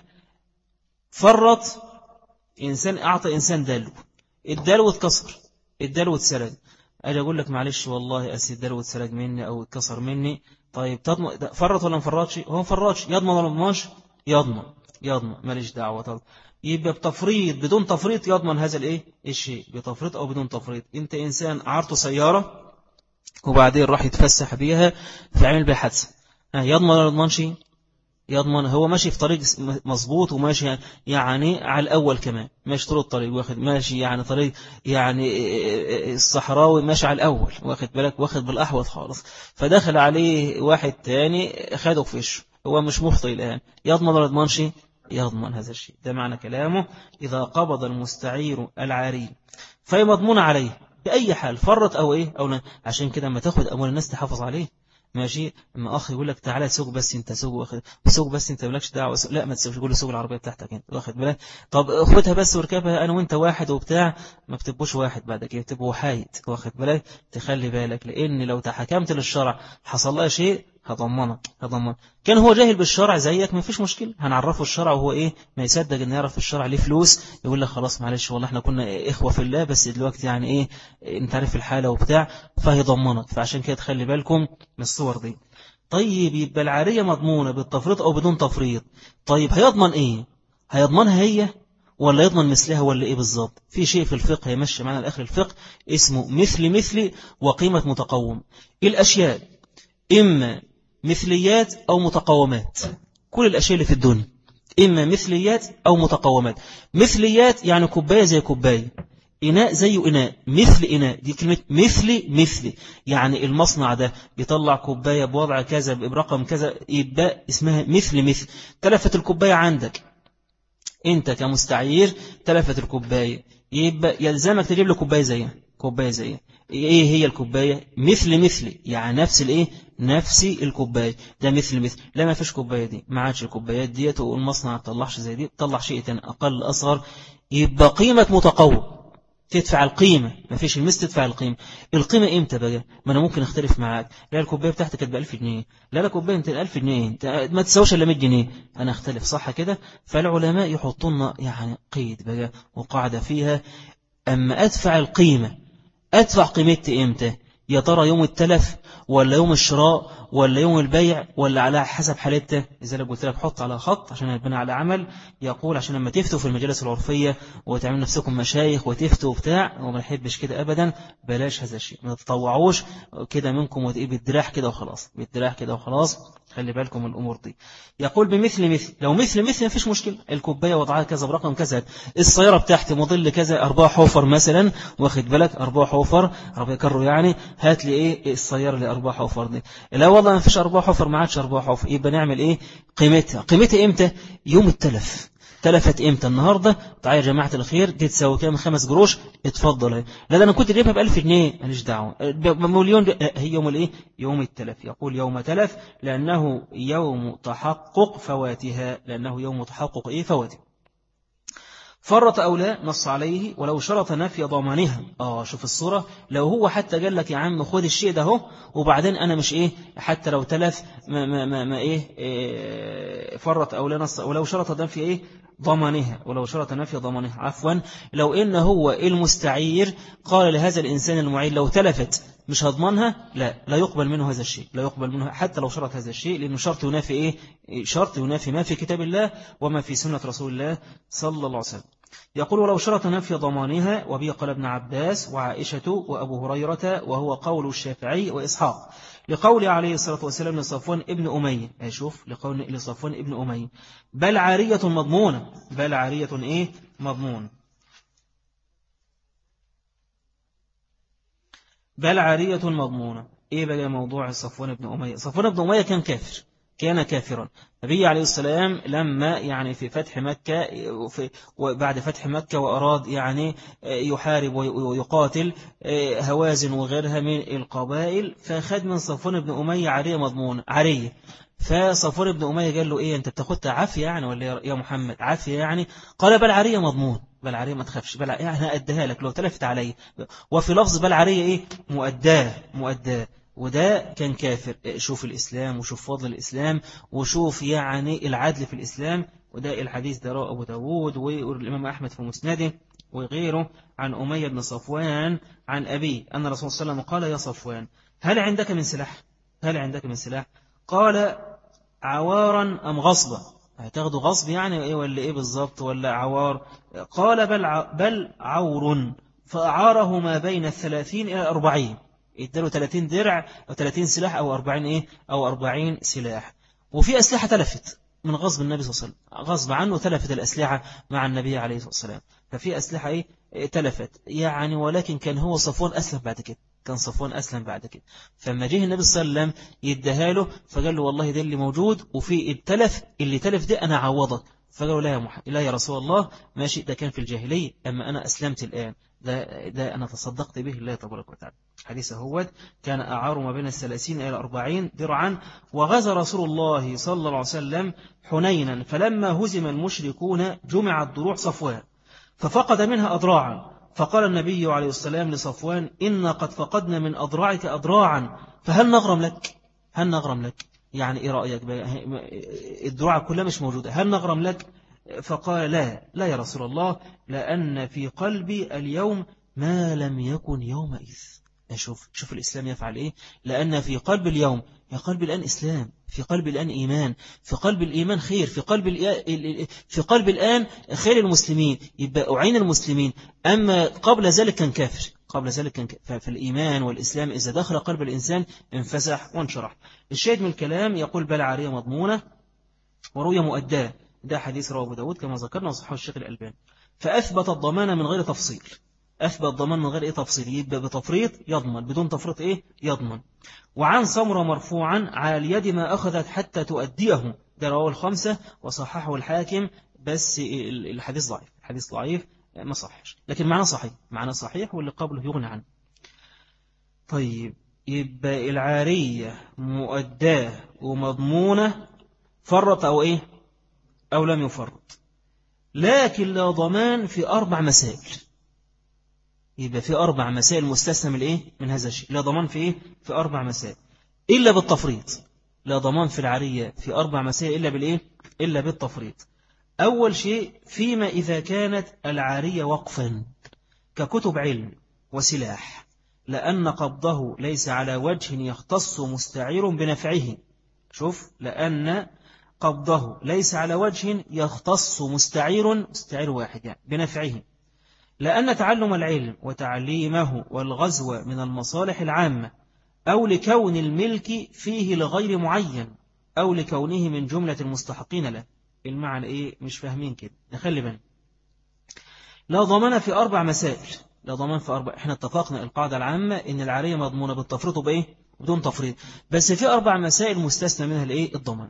فرط إنسان، أعطى إنسان دلو، الدلو اتكسر، الدلو اتسرق، أجي أقول لك معلش والله أسي الدلو اتسرق مني أو اتكسر مني. طيب فرط ولا مفرطش؟ هو مفرطش، يضمن ولا مضمنش؟ يضمن، يضمن ماليش دعوة. طب يبقى بتفريط بدون تفريط يضمن هذا الايه الشيء، بتفريط او بدون تفريط. انت انسان عرضته سيارة وبعدين راح يتفسح بيها فعمل بها حادثة، يضمن ولا يضمنش؟ يضمن. هو ماشي في طريق مظبوط وماشي يعني على الأول كمان، ماشي طول الطريق واخد، ماشي يعني طريق يعني الصحراوي ماشي على الأول واخد بالك، واخد بالأحوط خالص، فدخل عليه واحد تاني خده في وشه، هو مش مخطئ الآن، يضمن ولا يضمنش؟ يضمن هذا الشيء. ده معنى كلامه إذا قبض المستعير العاري فهي مضمون عليه بأي حال، فرط أو إيه أو لا. عشان كده ما تاخد أموال الناس تحافظ عليه. ماشي، اما اخ يقول لك تعالى سوق بس انت سوق، واخد سوق بس انت مالكش دعوه، لا ما تسوقش، قول له سوق العربيه بتاعتك انت واخد بالك. طب خدها بس واركبها انا وانت واحد وبتاع، ما بتبقوش واحد بعد كده، تبقوا حايد واخد بالك. تخلي بالك، لان لو تحكمت للشرع حصل لها شيء هضمنك. كان هو جاهل بالشرع زيك ما فيش مشكله، هنعرفه الشرع وهو ايه ما يصدق ان يعرف الشرع ليه فلوس، يقول لك خلاص معلش والله احنا كنا اخوه في الله بس دلوقتي يعني ايه انت عارف الحاله وبتاع، فهيضمنك. فعشان كده تخلي بالكم من الصور دي. طيب يبقى العارية مضمونة بالتفريط أو بدون تفريط. طيب هيضمن إيه؟ هيضمنها هي ولا يضمن مثلها ولا إيه بالظبط؟ في شيء في الفقه يمشي معنا الآخر الفقه اسمه مثل وقيمة متقوم. الأشياء إما مثليات أو متقومات، كل الأشياء اللي في الدنيا إما مثليات أو متقومات. مثليات يعني كوباية زي كوباية، إناء زي إناء، مثل إناء، دي كلمة مثلي يعني المصنع ده بيطلع كوباية بوضع كذا برقم كذا، يبقى اسمها مثل. تلفت الكوباية عندك أنت كمستعير، تلفت الكوباية، يبقى يلزمك تجيب له كوباية زيها. إيه هي الكوباية؟ مثل يعني نفس الإيه؟ نفس الكوباية، ده مثل. لا ما فيش كوباية دي، ما عادش الكوبايات ديت، والمصنع ما تطلعش زي دي، تطلع شيء تاني أقل أصغر، يبقى قيمة متقوم، تدفع القيمة. ما فيش المثل، تدفع القيمة. القيمة إمتى بقى؟ ما أنا ممكن أختلف معاك، لا الكوباية بتاعتك كانت ب1000 جنيه، لا كوباية 1000 جنيه ما تساويش إلا 100 جنيه، أنا أختلف صح كده. فالعلماء يحطون يعني قيد بقى وقاعدة فيها، أما أدفع القيمة، أدفع قيمتي إمتى؟ يا ترى يوم التلف ولا يوم الشراء ولا يوم البيع ولا على حسب حالته؟ إذا قلت لك حط على خط عشان يبنى على عمل، يقول عشان لما تفتوا في المجالس العرفية وتعملوا نفسكم مشايخ وتفتوا وبتاع، وما نحبش كده أبدا، بلاش هذا الشيء، ما تطوعوش كده منكم بالدراح كده وخلاص، خلي بالكم من الأمور دي. يقول بمثل، لو مثل ما فيش مشكلة، الكوباية وضعها كذا برقم كذا، السيارة بتاعتي موديل كذا 4 حوفر مثلا واخد بالك، 4 حوفر عربية كرو يعني، هات لي ايه السيارة اللي 4 حوفر دي. لا والله ما فيش 4 حوفر، ما عادش 4 حوفر، يبقى نعمل ايه؟ قيمتها امتى؟ يوم التلف. تلفت امتى؟ النهارده. تعالى يا جماعه الخير دي تساوي كام؟ 5 قروش، اتفضل. لا ده انا كنت جايبها ب1000 جنيه، ماليش دعوه، بمليون. هي يوم الايه؟ يوم التلف. يقول يوم تلف لانه يوم تحقق فواتها، فواتها. فرط أو لا نص عليه، ولو شرط نفي ضمانها. شوف الصورة، لو هو حتى قال لك يا عم خد الشيء ده هو، وبعدين أنا مش إيه، حتى لو تلف ما إيه فرط أو لا نص، ولو شرط نفي إيه ضمانها، عفوا. لو إن هو المستعير قال لهذا الإنسان المعين لو تلفت مش هضمنها، لا يقبل منه هذا الشيء، لا يقبل منه حتى لو شرط هذا الشيء، لأنه شرط ينافي إيه؟ شرط ينافي ما في كتاب الله وما في سنة رسول الله صلى الله عليه وسلم. يقول ولو شرط نفي ضمانها، وبه قال ابن عباس وعائشة وأبو هريرة، وهو قول الشافعي وإسحاق، لقول عليه الصلاة والسلام لصفوان ابن أمية، لقول لصفوان ابن أمية بل عارية مضمونة، بل عارية مضمونة. إيه بقى موضوع صفوان بن أمية؟ صفوان بن أمية كان كافرا. النبي عليه السلام لما يعني في فتح مكة وبعد فتح مكة وأراد يعني يحارب ويقاتل هوازن وغيرها من القبائل، فأخذ من صفوان بن أمية عارية مضمونة، فصفوان بن أمية قال له إيه أنت بتاخدها عافية يعني ولا يا محمد عافية يعني؟ قال بل عارية مضمون، بل عارية ما تخافش، بل يعني أديها لك لو تلفت علي. وفي لفظ بل عارية إيه؟ مؤداه. وده كان كافر. شوف الإسلام وشوف فضل الإسلام وشوف يعني العدل في الإسلام. وده الحديث ده رواه أبو داود والإمام أحمد في مسنده وغيره عن أمية بن صفوان عن أبيه أن رسول الله صلى الله عليه وسلم قال يا صفوان هل عندك من سلاح؟ قال عوارا أم غصبا؟ هتاخده غصب يعني إيه ولا إيه بالضبط ولا عوار؟ قال بل عور، فأعاره ما بين 30 إلى 40، اداله 30 درع أو 30 سلاح أو 40 أو 40 سلاح. وفي أسلحة تلفت من غصب النبي صلى الله عليه وسلم، غصب عنه تلفت الأسلحة مع النبي عليه الصلاة والسلام. ففي أسلحة إيه تلفت يعني، ولكن كان هو صفوان أسلم بعد كده، كان صفوان أسلم بعد كده. فلما جه النبي صلى الله عليه وسلم يديها له، فقال له والله ده اللي موجود، وفي التلف اللي تلف ده أنا عوضك. فقالوا لا يا لا يا رسول الله، ماشي ده كان في الجاهلية، أما أنا أسلمت الآن، ده أنا تصدقت به الله تبارك وتعالى. حديث هو كان أعار ما بين 30 إلى 40 درعا. وغزا رسول الله صلى الله عليه وسلم حنينا، فلما هزم المشركون جمعت ضروع صفوان ففقد منها أضراعا، فقال النبي عليه السلام لصفوان إنا قد فقدنا من أضراعك أضراعا، فهل نغرم لك؟ هل نغرم لك؟ يعني إيه رأيك بقى؟ الدروع كلها مش موجودة، هل نغرم لك؟ فقال لا يا رسول الله، لأن في قلبي اليوم ما لم يكن يومئذ. شوف الإسلام يفعل إيه؟ لأن في قلب اليوم، في قلب الآن إسلام، في قلب الآن إيمان، في قلب الإيمان خير، في قلب الآن خير المسلمين، يبقى أعين المسلمين. أما قبل ذلك كان كافر، قبل ذلك كان كافر. فالإيمان والإسلام إذا دخل قلب الإنسان انفسح وانشرح. الشاهد من الكلام يقول بل عارية مضمونة وروية مؤداة، ده حديث رواه أبو داود كما ذكرنا وصححه الشيخ الألباني. فأثبت الضمان من غير تفصيل، أثبت ضمان من غير إيه تفصيل، يبقى بتفريط يضمن، بدون تفريط إيه يضمن. وعن سمرة مرفوعا على اليد ما أخذت حتى تؤديه، ده رواه الخمسة وصححه الحاكم، بس الحديث ضعيف، الحديث ضعيف ما صحش، لكن معنى صحيح، معنى صحيح واللي قبله يغني عنه. طيب يبقى العارية مؤداة ومضمونة، فرط أو إيه أو لم يفرط، لكن لا ضمان في 4 مسائل. يبقى في 4 مسائل مستثنى من إيه من هذا الشيء، لا ضمان في إيه في 4 مسائل إلا بالتفريط. لا ضمان في العارية في 4 مسائل إلا بالإيه إلا بالتفريط. أول شيء فيما إذا كانت العارية وقفا ككتب علم وسلاح، لأن قبضه ليس على وجه يختص مستعير بنفعه. شوف، لأن قبضه ليس على وجه يختص مستعير واحد يعني بنفعه، لأن تعلم العلم وتعليمه والغزو من المصالح العامة، أو لكون الملك فيه لغير معين، أو لكونه من جملة المستحقين له. المعنى إيه مش فاهمين كده، نخلي بالنا. لا ضمان في 4 مسائل، لا ضمان في 4. احنا اتفقنا القاعدة العامة إن العارية مضمونة بالتفريط وبإيه بدون تفريط، بس في 4 مسائل مستثنى منها الإيه الضمان.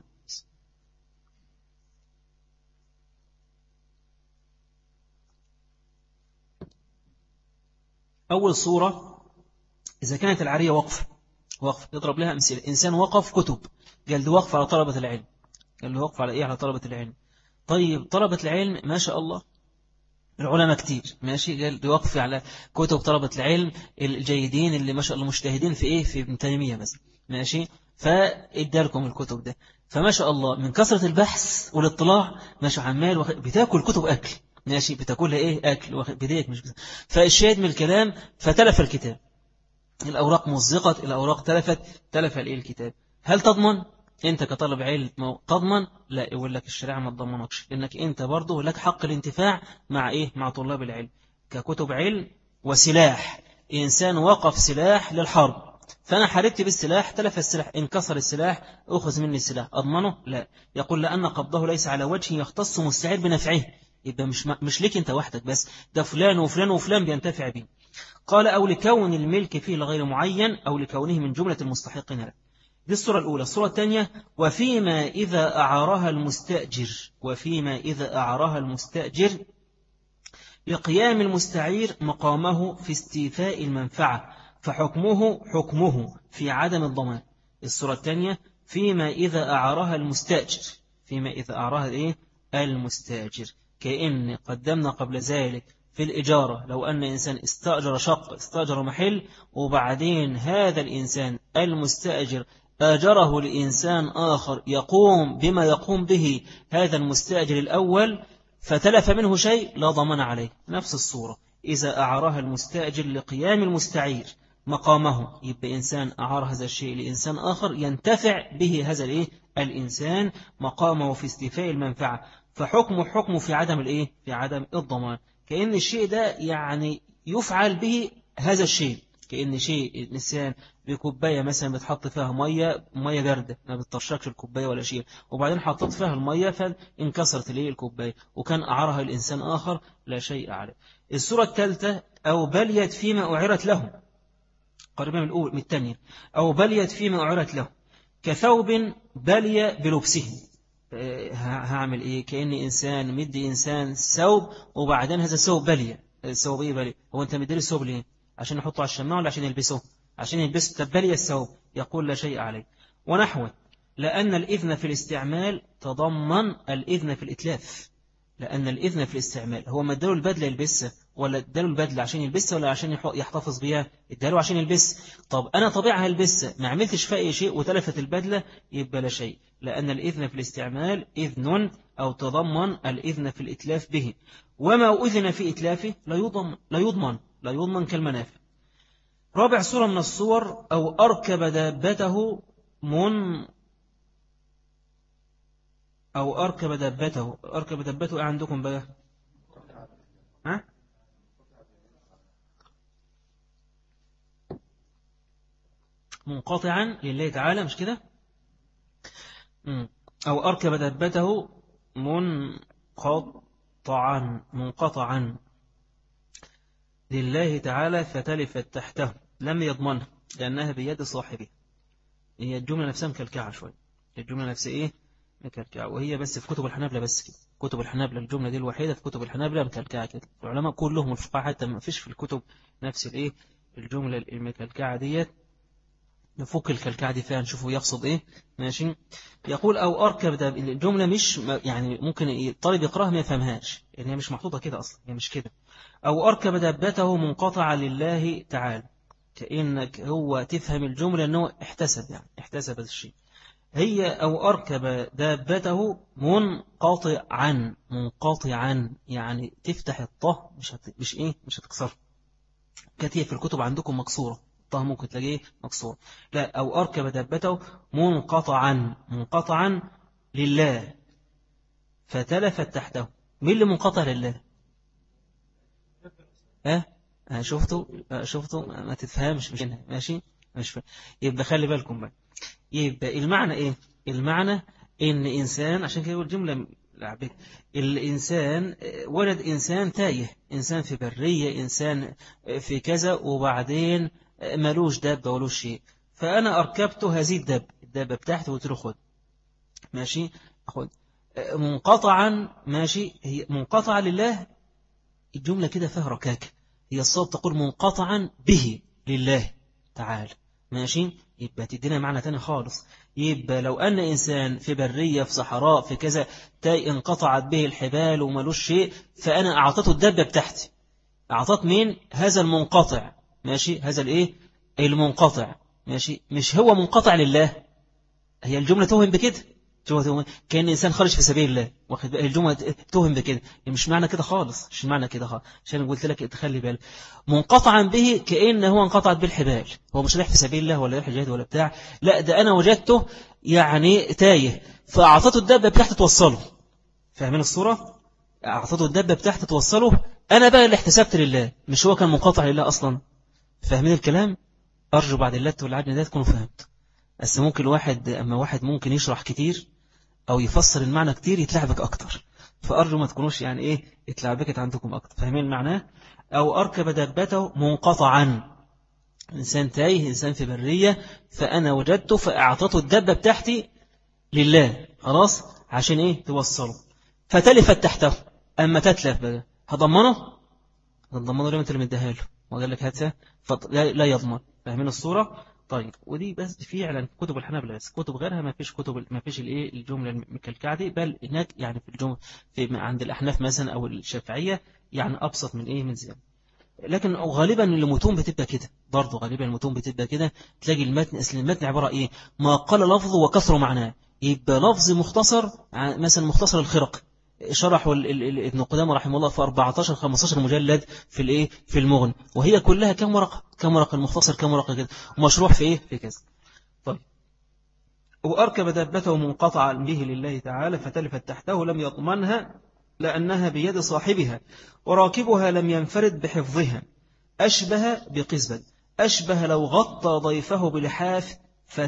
أول صورة إذا كانت العارية وقف يضرب لها أمثلة. إنسان وقف كتب، قال ده وقف على طلبة العلم، قال له وقف على إيه على طلبة العلم. طيب طلبة العلم ما شاء الله العلماء كتير، ماشي، قال ده وقف على كتب طلبة العلم الجيدين اللي ما شاء الله مجتهدين في إيه في ابن تيمية مثلا، ماشي، فإدالكم الكتب ده. فما شاء الله من كثرة البحث والاطلاع ماشي عمال بتاكل كتب أكل، ماشي، بتاكلها إيه أكل بديك مش فالشاهد من الكلام فتلف الكتاب، الأوراق مزقت، الأوراق تلف الإيه الكتاب. هل تضمن أنت كطالب علم تضمن؟ لا، يقول لك الشريعة ما تضمنكش، لأنك أنت برضه لك حق الانتفاع مع إيه مع طلاب العلم ككتب علم وسلاح. إنسان وقف سلاح للحرب، فأنا حاربت بالسلاح، تلف السلاح، انكسر السلاح، أخذ مني السلاح، أضمنه؟ لا. يقول لأن قبضه ليس على وجه يختص مستعير بنفعه، يبقى مش ليك أنت وحدك بس، ده فلان وفلان وفلان بينتفع به. قال أو لكون الملك فيه لغير معين، أو لكونه من جملة المستحقين له. دي الصورة الأولى. الصورة الثانية وفيما إذا أعارها المستأجر لقيام المستعير مقامه في استيفاء المنفعة، فحكمه في عدم الضمان. الصورة الثانية فيما إذا أعارها المستأجر، كأن قدمنا قبل ذلك في الإجارة، لو أن إنسان استأجر شقة، استأجر محل، وبعدين هذا الإنسان المستأجر أجره لإنسان آخر يقوم بما يقوم به هذا المستأجر الأول، فتلف منه شيء لا ضمان عليه. نفس الصورة إذا أعارها المستأجر لقيام المستعير مقامه، يبقى إنسان أعار هذا الشيء لإنسان آخر ينتفع به هذا الإنسان مقامه في استيفاء المنفعة، فحكمه في عدم الضمان. كأن الشيء ده يعني يفعل به هذا الشيء، كأن شيء الإنسان بكوباية مثلا بتحط فيها مية باردة ما بتطرشكش الكوباية ولا شيء، وبعدين حطت فيها المية فانكسرت ليه الكوباية وكان أعرها الإنسان آخر لا شيء عليه. الصورة الثالثة أو بليت فيما أعرت له، قريبا من الثانية، أو بليت فيما أعرت له كثوب بلي بلبسه. هعمل إيه؟ كأن إنسان مدي إنسان ثوب وبعدين هذا الثوب بلي. الثوب إيه بلي؟ هو أنت مدير الثوب ليه؟ عشان يحطه على الشماعة ولا عشان يلبسه؟ عشان يلبسه. طب بلي الثوب، يقول لا شيء عليه. ونحوه، لأن الإذن في الاستعمال تضمن الإذن في الإتلاف. لأن الإذن في الاستعمال هو ما اداله البدلة يلبسها، ولا اداله البدلة عشان يلبسها ولا عشان يحتفظ بيها؟ اداله عشان يلبسها. طب أنا طبيعها هلبسها ما عملتش فيها أي شيء وتلفت البدلة، يبقى لا شيء. لأن الإذن في الاستعمال إذن أو تضمن الإذن في الإتلاف به، وما أذن في إتلافه لا يضمن كالمنافع. رابع صورة من الصور أو أركب دابته أركب دابته إيه عندكم بقى؟ ها؟ منقطعا لله تعالى، مش كده؟ أو أركب دابته منقطعا لله تعالى فتلفت تحته لم يضمنها لأنها بيد صاحبه. هي الجملة نفسها مكلكعة شوية، الجملة نفسها إيه؟ مكلكعة، وهي بس في كتب الحنابلة بس كده. كتب الحنابلة الجملة دي الوحيدة في كتب الحنابلة مكلكعة كده. العلماء كلهم الفقهاء حتى ما فيش في الكتب نفس الإيه الجملة المكلكعة ديت. نفك الكلكعة دي فيها نشوفه يقصد إيه. ماشي. يقول أو أركب ده الجملة مش يعني ممكن الطالب يقرأها ما يفهمهاش يعني هي مش محطوطة كده أصلا، هي مش كده. أو أركب دابته منقطعة لله تعالى، كأنك هو تفهم الجملة أنه احتسب يعني احتسب هذا الشيء. هي أو أركب دابته منقطعا يعني تفتح الطه مش هتكسر. كانت هي في الكتب عندكم مكسورة، الطه ممكن تلاقيه مكسور. لا، أو أركب دابته منقطعا لله فتلفت تحته. مين اللي منقطع لله؟ شفتوا ما تفهمش مش هنا. ماشي مش فاهم. يبقى خلي بالكم بقى. يبقى المعنى ايه؟ المعنى ان انسان، عشان كده الجمله لعبت الانسان ولد انسان تايه، انسان في بريه، انسان في كذا، وبعدين ملوش دابه ولوش شيء، فانا اركبته هذه الدابه بتاعتي وقلت له خد. ماشي خد منقطعا. ماشي، هي منقطعه لله. الجمله كده فيها ركاكه. هي الصوت تقول منقطعا به لله تعالى. ماشي، يبقى تدينا معنى تاني خالص. يبقى لو أن إنسان في برية في صحراء في كذا انقطعت به الحبال وملوش شيء، فأنا أعطته الدابة بتاعتي. أعطت مين؟ هذا المنقطع. ماشي، هذا الإيه المنقطع. ماشي، مش هو منقطع لله. هي الجملة توهم بكده، كان إنسان خرج في سبيل الله، واخد بقى الجملة توهم بكده. مش معنى كده خالص، مش معنى كده خالص. عشان قلت لك تخلي بالك منقطعا به كأنه هو انقطعت بالحبال. هو مش رايح في سبيل الله ولا رايح جهاد ولا بتاع، لا ده أنا وجدته يعني تايه فأعطته الدابة بتاعته توصله. فاهمين الصورة؟ أعطته الدابة بتاعته توصله، أنا بقى اللي احتسبت لله، مش هو كان منقطع لله أصلا. فاهمين الكلام؟ أرجو بعد اللت والعجن ده تكونوا فهمت. بس ممكن واحد ممكن يشرح كتير أو يفسر المعنى كتير يتلعبك أكتر، فأرجو ما تكونوش يعني إيه يتلعبكت عندكم أكتر. فاهمين معناه؟ أو أركب دابته منقطعا، إنسان تايه، إنسان في برية، فأنا وجدته فأعطته الدابة بتاعتي لله خلاص عشان إيه توصله، فتلفت تحته. أما تتلف بقى هضمنه ليه؟ أنت اللي مديها له وقال لك هاتها، لا يضمن. فاهمين الصورة؟ طيب، ودي بس فعلا كتب الحنابلة بس، كتب غيرها ما فيش كتب، ما فيش الايه الجملة المكلكعة دي. بل هناك يعني في الجملة عند الأحناف مثلا أو الشافعية يعني أبسط من زيادة. لكن غالبا المتون بتبقى كده برضه، غالبا المتون بتبقى كده. تلاقي المتن عبارة إيه؟ ما قال لفظه وكثر معناه. يبقى لفظ مختصر، مثلا مختصر الخرق شرحه ابن قدامة رحمه الله في 14-15 مجلد في المغني، وهي كلها كم ورقة المختصر كم ورقة كده، ومشروح في كذا. طيب، وأركب دابته منقطعا به لله تعالى فتلفت تحته لم يضمنها لأنها بيد صاحبها، وراكبها لم ينفرد بحفظها، أشبه بقزبد. أشبه لو غطى ضيفه بلحاف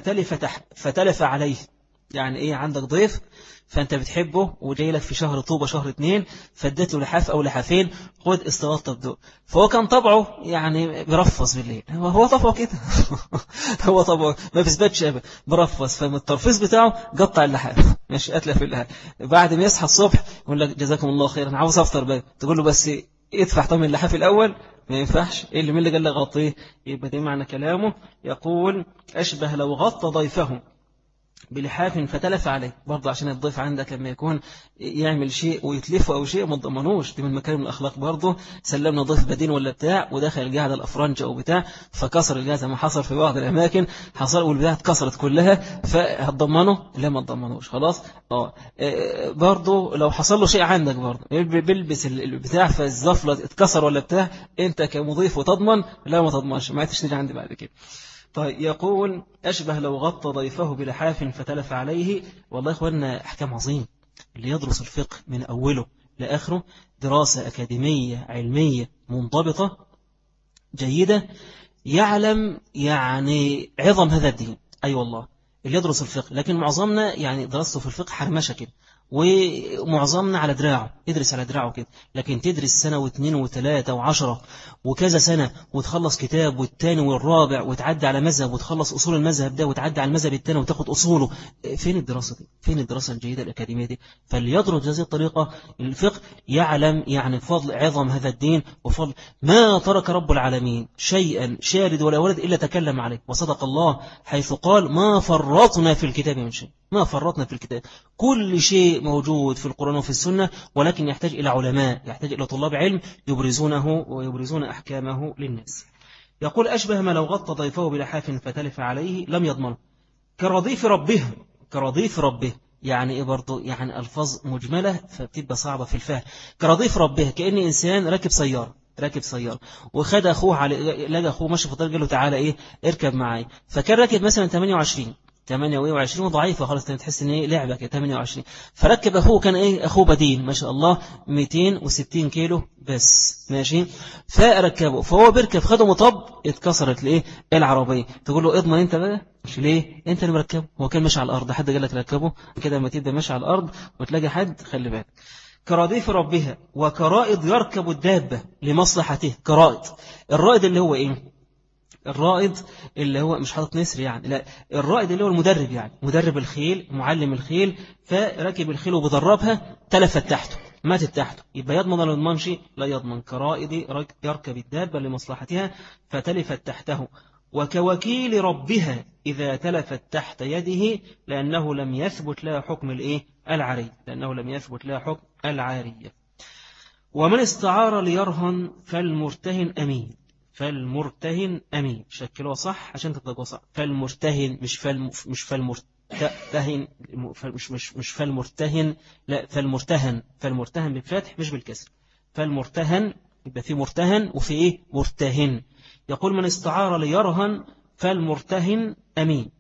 فتلف عليه. يعني إيه؟ عندك ضيف فأنت بتحبه وجاي لك في شهر طوبة شهر 2 فاديت له لحاف أو لحافين، خد استغطى بدول. فهو كان طبعه يعني برفص بالليل، هو طبعه كده هو طبعه ما بيثبتش أبدا، برفص. فمن الترفيص بتاعه قطع اللحاف، مش أتلف اللحاف. بعد ما يصحى الصبح يقول لك جزاكم الله خير أنا عاوز أفطر بقى، تقول له بس ادفع طمن اللحاف الأول. ما ينفعش. إيه اللي من اللي قال لك غطيه؟ يبقى دي معنى كلامه. يقول أشبه لو غطى ضيفه بلحاف فتلف عليه، برضه عشان الضيف عندك لما يكون يعمل شيء ويتلفه أو شيء ما تضمنوش، دي من مكارم الأخلاق برضه. سلمنا ضيف بدين ولا بتاع ودخل القاعدة الأفرنج أو بتاع فكسر الجهاز ما حصل في بعض الأماكن، حصل والبتاع اتكسرت كلها، فهتضمنه؟ لا ما تضمنوش خلاص. برضه لو حصل له شيء عندك برضه بيلبس البتاع فالزفلة اتكسر ولا بتاع، أنت كمضيف وتضمن؟ لا ما تضمنش، ما تشتري عندي بعد كده. طيب يقول أشبه لو غطى ضيفه بلحاف فتلف عليه. والله إخواننا أحكام عظيم. اللي يدرس الفقه من أوله لآخره دراسة أكاديمية علمية منضبطة جيدة يعلم يعني عظم هذا الدين. أي والله اللي يدرس الفقه، لكن معظمنا يعني درسته في الفقه حرمشة كده، ومعظمنا على دراعه، يدرس على دراعه كده. لكن تدرس سنة واثنين وثلاثة وعشرة وكذا سنة وتخلص كتاب والتاني والرابع وتعدي على مذهب وتخلص أصول المذهب ده وتعدي على المذهب التاني وتاخد أصوله. فين الدراسة دي؟ فين الدراسة الجيدة الأكاديمية دي؟ فليدرس بهذه الطريقة الفقه يعلم يعني فضل عظم هذا الدين وفضل ما ترك رب العالمين شيئا شارد ولا ولد إلا تكلم عليه. وصدق الله حيث قال ما فرطنا في الكتاب من شيء، ما فرطنا في الكتاب. كل شيء موجود في القرآن وفي السنة، ولكن يحتاج إلى علماء، يحتاج إلى طلاب علم يبرزونه ويبرزون أحكامه للناس. يقول أشبه ما لو غطى ضيفه بلحاف فتلف عليه لم يضمنه. كرضيف ربه، كرضيف ربه يعني إيه برضو؟ يعني ألفاظ مجملة فبتبقى صعبة في الفهم. كرضيف ربه كأن إنسان راكب سيارة وخد أخوه لقى أخوه ماشي في الطريق قال له تعالى إيه اركب معي، فكان راكب مثلا 28 وضعيفة خالص تحس ان ايه لعبة كده 28. فركب اخوه كان ايه اخوه بدين ما شاء الله 260 كيلو بس ماشي، فركبه فهو بيركب خده مطب اتكسرت الايه العربية. تقول له اضمن انت بقى، مش ليه انت اللي مركبه، هو كان ماشي على الارض حد قال لك ركبه كده؟ ما تبدا ماشي على الارض وتلاقي حد خلي بالك. كراديف ربها وكرائد يركب الدابة لمصلحته. كرائد، الرائد اللي هو ايه؟ الرائد اللي هو مش حاطط نسر يعني، لا الرائد اللي هو المدرب يعني مدرب الخيل معلم الخيل، فركب الخيل وبدربها تلفت تحته ماتت تحته، يبقى يضمن ولا يضمنش؟ لا يضمن. كرائد يركب الدابة لمصلحتها فتلفت تحته. وكوكيل ربها إذا تلفت تحت يده لأنه لم يثبت لها حكم الإيه العارية، لأنه لم يثبت لها حكم العارية. ومن استعار ليرهن فالمرتهن أمين. فالمرتهن أمين شكلوها صح عشان تطلقوا صح. فالمرتهن مش فالمرتهن مش فالمرتهن، لا فالمرتهن بالفتح مش بالكسر. فالمرتهن يبقى في مرتهن وفي ايه مرتهن. يقول من استعار ليرهن فالمرتهن أمين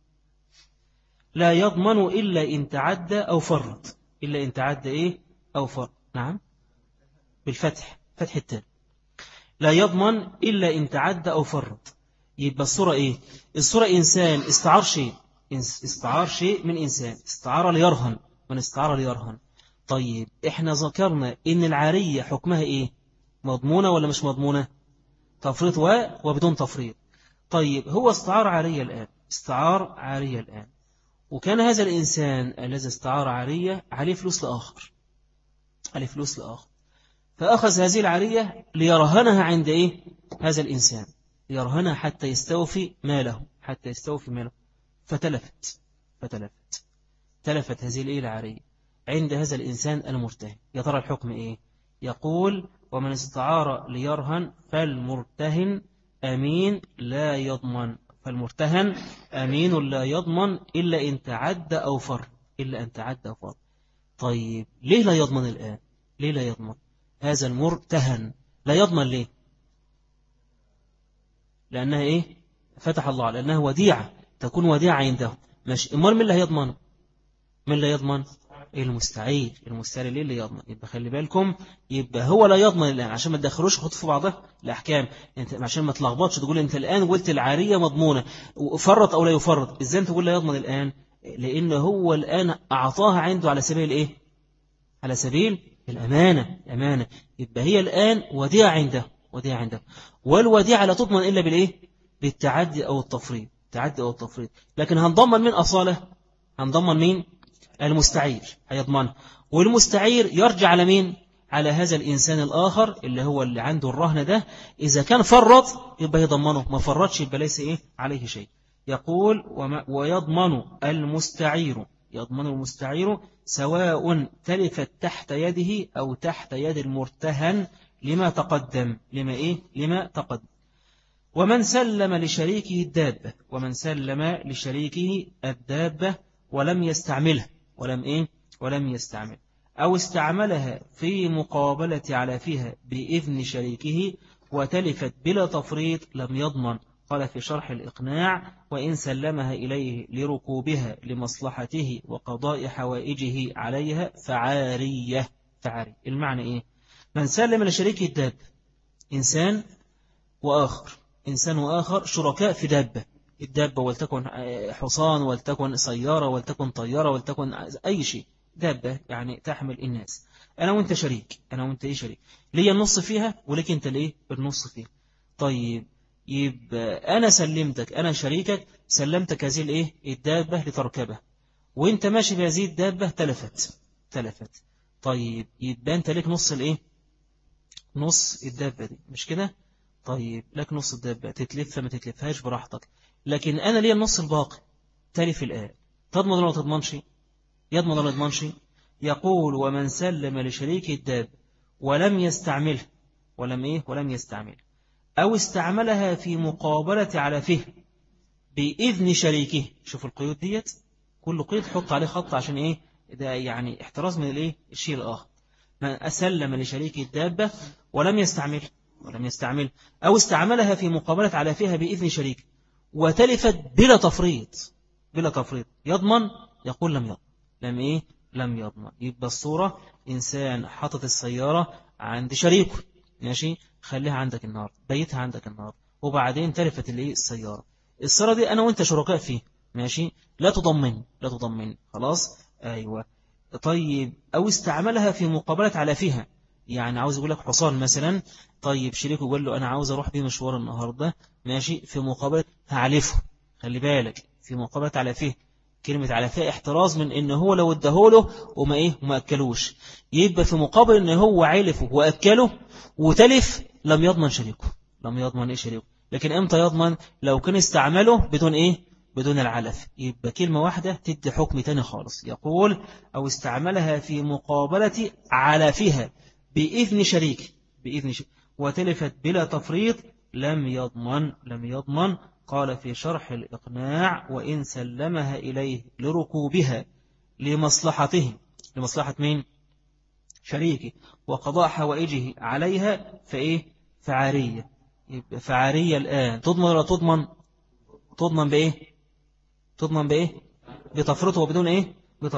لا يضمن إلا إن تعدى أو فرط. إلا إن تعدى إيه أو فرط. نعم بالفتح فتح التاء. لا يضمن إلا إن تعدى أو فرط. يبقى الصورة إيه؟ الصورة إنسان استعار شيء من إنسان، استعار ليرهن، من استعار ليرهن. طيب إحنا ذكرنا إن العارية حكمها إيه؟ مضمونة ولا مش مضمونة؟ تفريط وبدون تفريط. طيب هو استعار عارية الآن وكان هذا الإنسان الذي استعار عارية عليه فلوس لآخر، فأخذ هذه العارية ليرهنها عند إيه؟ هذا الإنسان يرهنها حتى يستوفي ماله، تلفت هذه الإيه العارية عند هذا الإنسان المرتهن. يا ترى الحكم إيه؟ يقول ومن استعار ليرهن فالمرتهن أمين لا يضمن. فالمرتهن أمين لا يضمن إلا أن تعدى أو فر. طيب ليه لا يضمن الآن؟ ليه لا يضمن؟ هذا المرتهن لا يضمن ليه؟ لأنها إيه؟ فتح الله على لأنها وديعة، تكون وديعة عنده. ماشي، أمال من اللي هيضمن؟ المستعير ليه اللي يضمن. يبقى خلي بالكم، يبقى هو لا يضمن الآن عشان ما تدخلوش خط في بعضها الأحكام. انت عشان ما تلخبطش تقول انت الآن قلت العارية مضمونة فرط أو لا يفرط، ازاي انت تقول لا يضمن الآن؟ لأن هو الآن أعطاها عنده على سبيل إيه؟ على سبيل الأمانة. يبقى هي الآن وديعة عنده، والوديعة لا تضمن إلا بالإيه؟ بالتعدي أو التفريط. لكن هنضمن من أصالة؟ هنضمن مين؟ المستعير هيضمنه، والمستعير يرجع على مين؟ على هذا الإنسان الآخر اللي هو اللي عنده الرهن ده. إذا كان فرط يبقى يضمنه، ما فرطش يبقى ليس إيه عليه شيء. يقول ويضمن المستعير سواء تلفت تحت يده أو تحت يد المرتهن لما تقدم. لما تقدم. ومن سلم لشريكه الدابة ولم يستعملها أو استعملها في مقابلة علافها بإذن شريكه وتلفت بلا تفريط لم يضمن. قال في شرح الإقناع: وإن سلمها إليه لركوبها لمصلحته وقضاء حوائجه عليها فعارية. المعنى إيه؟ من سلم لشريكه الدابة، إنسان وآخر شركاء في الدابة ولتكن حصان ولتكن سيارة ولتكن طيارة ولتكن أي شيء، دابة يعني تحمل الناس. أنا وأنت شريك، لي النص فيها ولك أنت ليه بالنص فيها. طيب يبقى أنا سلمتك، أنا شريكك سلمتك هذه الدابة لتركبها، وأنت ماشي بهذه الدابة تلفت. طيب يبقى أنت لك نص الدابة دي، مش كده؟ طيب لك نص الدابة، تتلفها ما تتلفهاش براحتك، لكن أنا لي النص الباقي تلف الآن. تضمن ولا تضمنش؟ يضمن ولا يضمنش؟ يقول: ومن سلم لشريك الدابة ولم يستعملها أو استعملها في مقابلة علافه بإذن شريكه. شوف القيود ديت، كل قيد حط عليه خط عشان ده يعني احتراز من الشيء الآخر. من أسلم لشريك الدابة ولم يستعمل أو استعملها في مقابلة علافها بإذن شريك وتلفت بلا تفريط يضمن؟ يقول لم يضمن. يبقى الصورة: إنسان حطت السيارة عند شريكه، ماشي، خليها عندك النهاردة، بيتها عندك النهاردة، وبعدين تلفت السيارة دي أنا وأنت شركاء فيه، ماشي، لا تضمن خلاص. أيوة. طيب أو استعملها في مقابلة علافها، يعني عاوز يقول لك حصان مثلا، طيب شريكه يقول له أنا عاوز أروح بيه مشوار النهاردة، ماشي، في مقابلة هعلفه. خلي بالك، في مقابلة علافه، كلمة علافه احتراز من إن هو لو ادهوله وما أكلوش، يبقى في مقابل إن هو علفه وأكله وتلف لم يضمن شريكه. لكن امتى يضمن؟ لو كان استعمله بدون العلف. يبقى كلمة واحدة تدي حكم تاني خالص. يقول: أو استعملها في مقابلة علافها بإذن شريك وتلفت بلا تفريط لم يضمن. قال في شرح الإقناع: وإن سلمها إليه لركوبها لمصلحته، لمصلحة مين؟ شريكه، وقضاء حوائجه عليها فعارية. يبقى فعارية الآن تضمن ولا تضمن؟ تضمن بإيه؟ بتفريط وبدون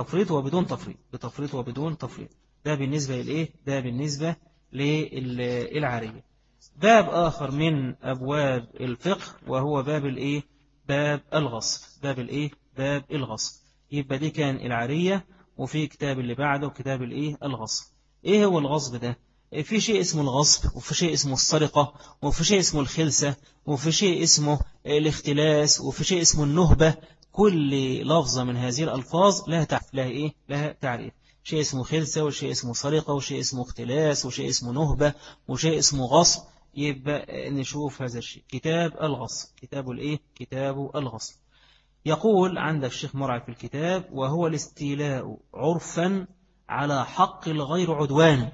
بتفريط وبدون تفريط. ده بالنسبة للعارية. باب آخر من أبواب الفقه وهو باب الغصب. باب الغصب. يبقى دي كان العارية، وفي كتاب اللي بعده كتاب الغصب. ايه هو الغصب ده؟ في شيء اسمه الغصب، وفي شيء اسمه السرقة، وفي شيء اسمه الخلسة، وفي شيء اسمه الاختلاس، وفي شيء اسمه النهبة. كل لفظة من هذه الألفاظ لها تعريف. شيء اسمه خلسة، وشيء اسمه سرقة، وشيء اسمه اختلاس، وشيء اسمه نهبة، وشيء اسمه غصب. يبقى نشوف هذا الشيء. كتاب الغصب. كتاب الغصب. يقول عندك الشيخ مرعي في الكتاب: وهو الاستيلاء عرفا على حق الغير عدوان،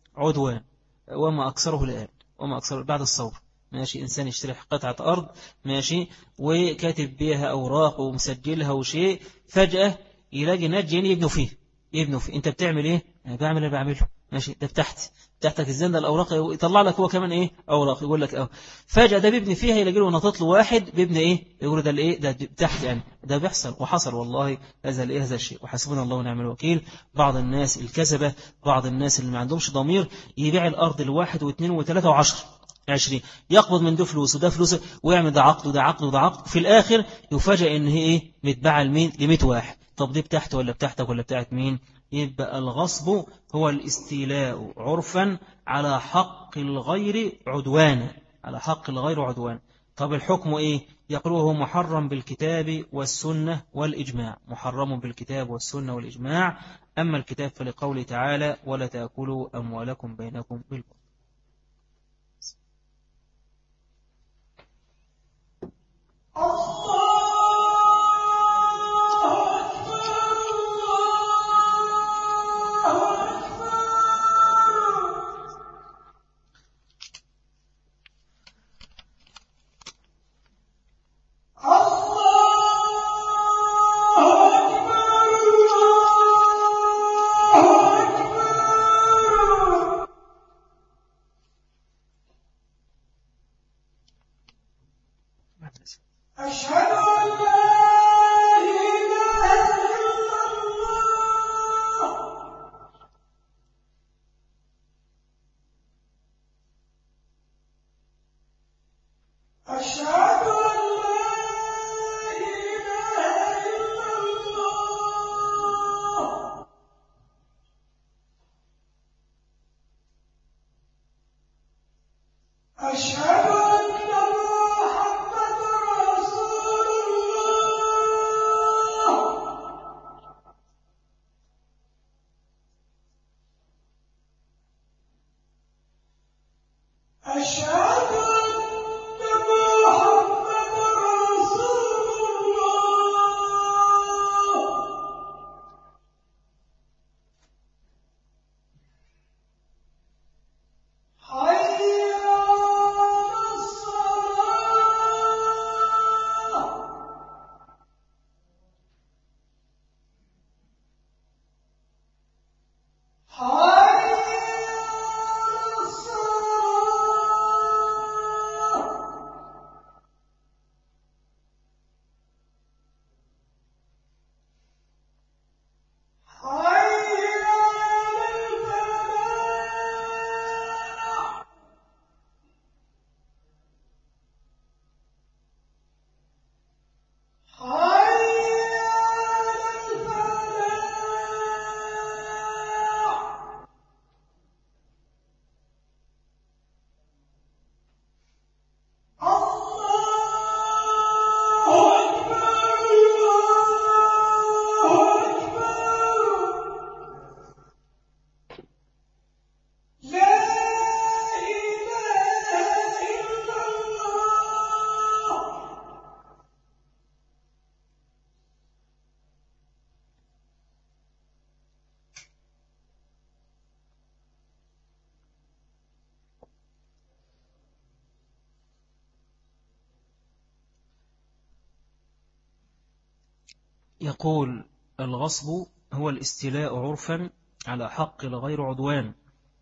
وما أكثره الآن، بعد الثورة، ماشي، إنسان يشتري قطعة أرض، ماشي، وكاتب بيها أوراق ومسجلها وشيء، فجأة يلاقي ناس جايين يبنوا فيه. أنت بتعمل إيه؟ أنا بعمله، ماشي، ده بتاعتي. تحتك الزندة الأوراق يطلع لك هو كمان إيه أوراق يقول لك فجأة ده بيبني فيها يلاقي له نطط له واحد بيبني إيه يقول ده الإيه ده تحت يعني ده بيحصل وحصل والله هذا الإيه هذا الشيء وحسبنا الله ونعم الوكيل. بعض الناس الكذبة بعض الناس اللي ما عندهمش ضمير يبيع الأرض لواحد واثنين وثلاثة وعشر 20 يقبض من ده فلوس وده فلوس ويعمل ده عقد وده عقد وده عقد في الآخر يفاجئ إن هي إيه متباعة لمين ل100 واحد. طب دي بتاعته ولا بتاعتك ولا بتاعت مين؟ يبقى الغصب هو الاستيلاء عرفا على حق الغير عدوانا على حق الغير عدوان. طب الحكم إيه؟ يقولوه محرم بالكتاب والسنة والإجماع محرم بالكتاب والسنة والإجماع. أما الكتاب فلقوله تعالى ولا تأكلوا أموالكم بينكم بالباطل. يقول الغصب هو الاستيلاء عرفا على حق الغير عدوان.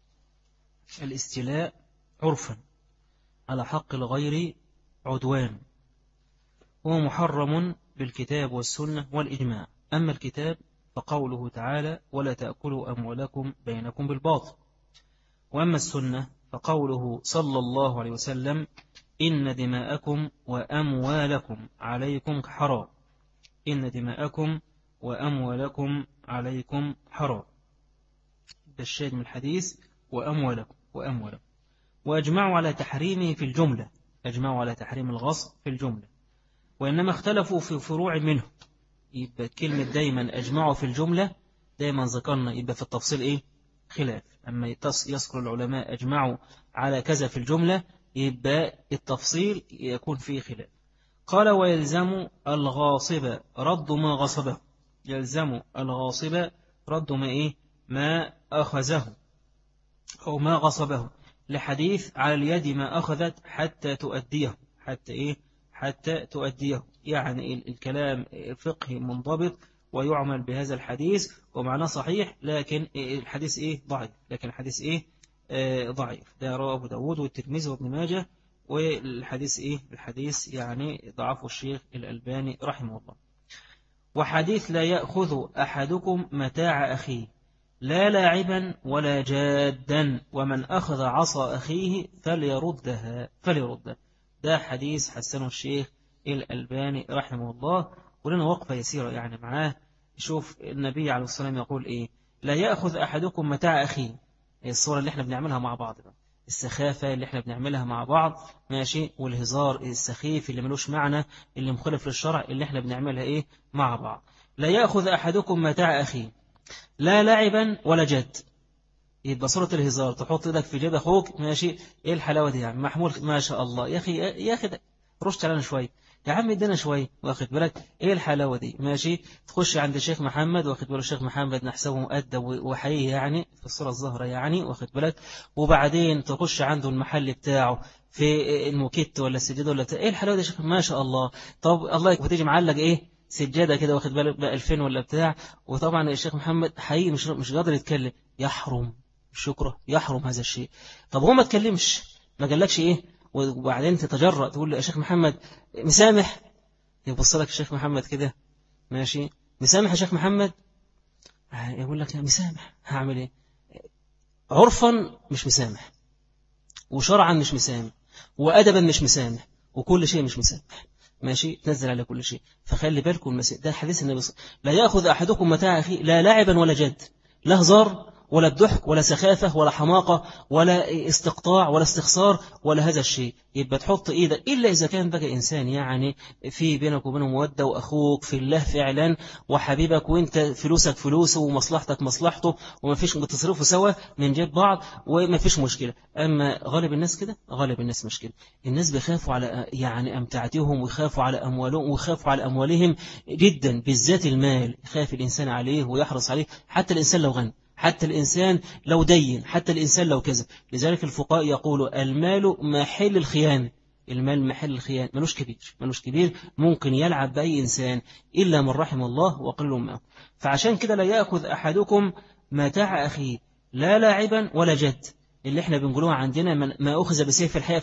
الاستيلاء عرفا على حق الغير عدوان هو محرم بالكتاب والسنة والإجماع. أما الكتاب فقوله تعالى ولا تأكلوا أموالكم بينكم بالباطل. وأما السنة فقوله صلى الله عليه وسلم إن دماءكم وأموالكم عليكم حرام إن دماءكم وأموالكم عليكم حرام. ده الشاهد من الحديث وأموالكم وأجمعوا على تحريمه في الجملة أجمعوا على تحريم الغصب في الجملة وإنما اختلفوا في فروع منه. يبقى كلمة دايما أجمعوا في الجملة دايما ذكرنا يبقى في التفصيل إيه خلاف. أما يذكر العلماء أجمعوا على كذا في الجملة يبقى التفصيل يكون فيه خلاف. قال ويلزم الغاصب رد ما غصبه يلزم الغاصب رد ما إيه ما أخذه أو ما غصبه لحديث على اليد ما أخذت حتى تؤديه حتى تؤديه. يعني الكلام فقهي منضبط ويعمل بهذا الحديث ومعناه صحيح لكن الحديث ضعيف لكن الحديث ضعيف. ده رواه أبو داود والترمذي وابن ماجه، والحديث الحديث يعني ضعفه الشيخ الألباني رحمه الله. وحديث لا يأخذ أحدكم متاع أخيه لا لاعبا ولا جادا ومن أخذ عصا أخيه فليردها. ده حديث حسنه الشيخ الألباني رحمه الله. ولنا وقفة يسيرة يعني معاه. شوف النبي عليه الصلاة والسلام يقول لا يأخذ أحدكم متاع أخيه. الصورة اللي احنا بنعملها مع بعض بقى. السخافة اللي احنا بنعملها مع بعض ماشي، والهزار السخيف اللي ملوش معنى اللي مخالف للشرع اللي احنا بنعملها مع بعض. لا يأخذ أحدكم متاع أخيه لا لعبا ولا جد. يبقى صورة الهزار تحط ايدك في جيب أخوك ماشي. ايه الحلاوة دي يا عم محمود ما شاء الله يا أخي يا أخي رشت علينا شوية يا عم ادينا شوية واخد بالك. ايه الحلاوة دي ماشي. تخش عند الشيخ محمد واخد بالك الشيخ محمد نحسبه مؤدب وحقيقي يعني في الصورة الظاهرة يعني واخد بالك. وبعدين تخش عنده المحل بتاعه في الموكيت ولا السجاد ولا ايه الحلاوة دي يا شيخ ما شاء الله. طب الله يكفي تيجي معلق سجادة كده واخد بالك بقى 2000 ولا بتاع. وطبعا الشيخ محمد حقيقي مش قادر يتكلم. يحرم الشكر يحرم هذا الشيء. طب هو ما تكلمش ما قالكش وبعدين تتجرأ تقول له يا شيخ محمد مسامح. يبص لك الشيخ محمد كده ماشي مسامح يا شيخ محمد. يقول لك يا مسامح هعمل ايه. عرفا مش مسامح وشرعا مش مسامح وأدبا مش مسامح وكل شيء مش مسامح ماشي. تنزل على كل شيء. فخلي بالكم ده حديث النبي لا يأخذ أحدكم متاع أخيه لا لاعبا ولا جد. لا هزار ولا الضحك ولا سخافة ولا حماقة ولا استقطاع ولا استخسار ولا هذا الشيء. يبقى تحط ايدك إلا إذا كان بقى إنسان يعني في بينك وبينه مودة وأخوك في الله فعلا وحبيبك وانت فلوسك فلوسه ومصلحتك مصلحته وما فيش بتصرفوا سوا من جيب بعض وما فيش مشكلة. أما غالب الناس كده غالب الناس مش كده. الناس بيخافوا على يعني أمتعتهم ويخافوا على أموالهم ويخافوا على أموالهم جدا بالذات المال. يخاف الإنسان عليه ويحرص عليه حتى الإنسان لو غني حتى الإنسان لو دين حتى الإنسان لو كذب. لذلك الفقهاء يقولوا المال محل الخيانة. المال محل الخيانة ملوش كبير ممكن يلعب بأي إنسان إلا من رحم الله وقل معه. فعشان كده لا يأخذ أحدكم متاع أخيه لا لاعبا ولا جد. اللي احنا بنقولوها عندنا ما أخذ بسيف الحياة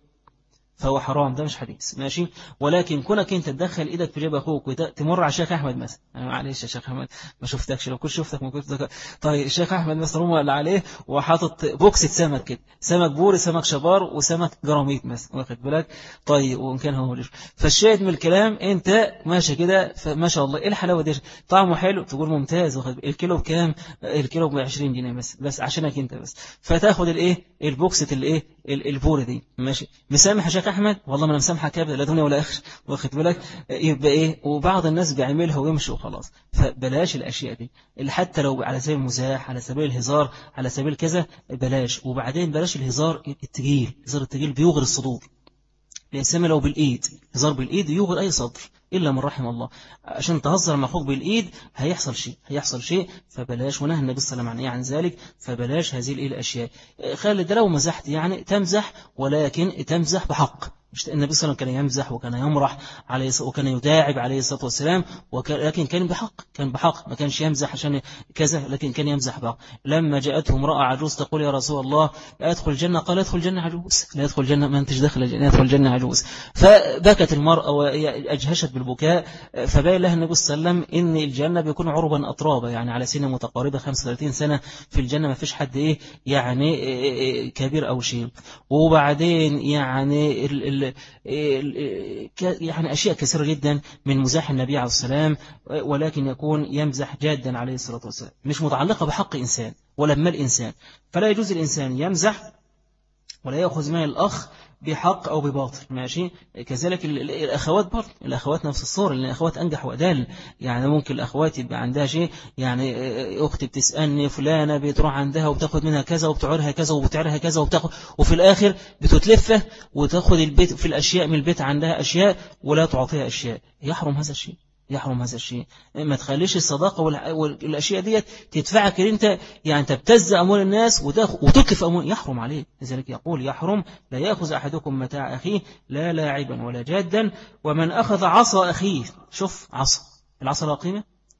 فهو حرام. ده مش حديث ماشي. ولكن كونك انت تدخل ايدك في جيب اخوك وتمر على الشيخ احمد مثلا. معلش يا شيخ احمد ما شفتكش لو كنت شفتك ما كنت. طيب الشيخ احمد مثلا رمى اللي عليه وحاطط بوكسة سمك كده سمك بوري سمك شبار وسمك جراميط مثلا واخد بالك. طيب وان كان هو ليش فالشاهد من الكلام انت ماشي كده ما شاء الله ايه الحلاوه دي طعمه حلو تقول ممتاز واخد الكيلو بكام. الكيلو ب 20 جنيه بس عشانك انت بس. فتاخد البوكسة البوري دي ماشي. مسامح يا شيخ أحمد والله ما أنا مسامحك أبدا لا دنيا ولا آخر واخد بالك. يبقى وبعض الناس بيعملها ويمشي وخلاص. فبلاش الأشياء دي اللي حتى لو على سبيل المزاح على سبيل الهزار على سبيل كذا بلاش. وبعدين بلاش الهزار التقيل بيوغر الصدور. الإنسان لو هزار بالإيد يوغر أي صدر إلا من رحم الله. عشان تهزر مع أخوك بالإيد هيحصل شيء فبلاش. ونهى النبي صلى الله عليه وسلم عن ذلك. فبلاش هذه الأشياء. خلي ده لو مزحت يعني تمزح ولكن تمزح بحق. مش النبي صلى الله عليه وسلم كان يمزح وكان يمرح وكان يداعب عليه الصلاة والسلام لكن كان بحق ما كانش يمزح عشان كذا لكن كان يمزح بحق. لما جاءته امرأة عجوز تقول يا رسول الله أدخل الجنة قال ادخل الجنة عجوز لا يدخل الجنة ما انتش داخل الجنة يدخل الجنة عجوز. فبكت المرأة وأجهشت بالبكاء. فبين لها النبي صلى الله عليه وسلم إن الجنة بيكون عربا أطرابا يعني على سنة متقاربة 35 سنة في الجنة ما فيش حد يعني كبير أو شيء. وبعدين يعني يعني أشياء كثيرة جدا من مزاح النبي عليه السلام ولكن يكون يمزح جادا عليه الصلاة والسلام مش متعلقة بحق إنسان ولا بمال إنسان. فلا يجوز الإنسان يمزح ولا يأخذ مال الأخ بحق أو بباطل ماشي. كذلك الأخوات برضه الأخوات نفس الصورة لأن الأخوات أنجح وأدل. يعني ممكن الأخوات يبقى عندها شيء يعني أختي بتسألني فلانة بتروح عندها وبتاخد منها كذا وبتعرها كذا وبتعرها كذا وبتاخد وفي الآخر بتتلفه وتاخد البيت في الأشياء من البيت عندها أشياء ولا تعطيها أشياء. يحرم هذا الشيء. ما تخليش الصداقة والأشياء دي تدفعك أنت يعني تبتز أموال الناس وتكف أموال يحرم عليه. لذلك يقول يحرم لا يأخذ أحدكم متاع أخيه لا لاعبا ولا جادا ومن أخذ عصا أخيه. شوف العصا لا قيمة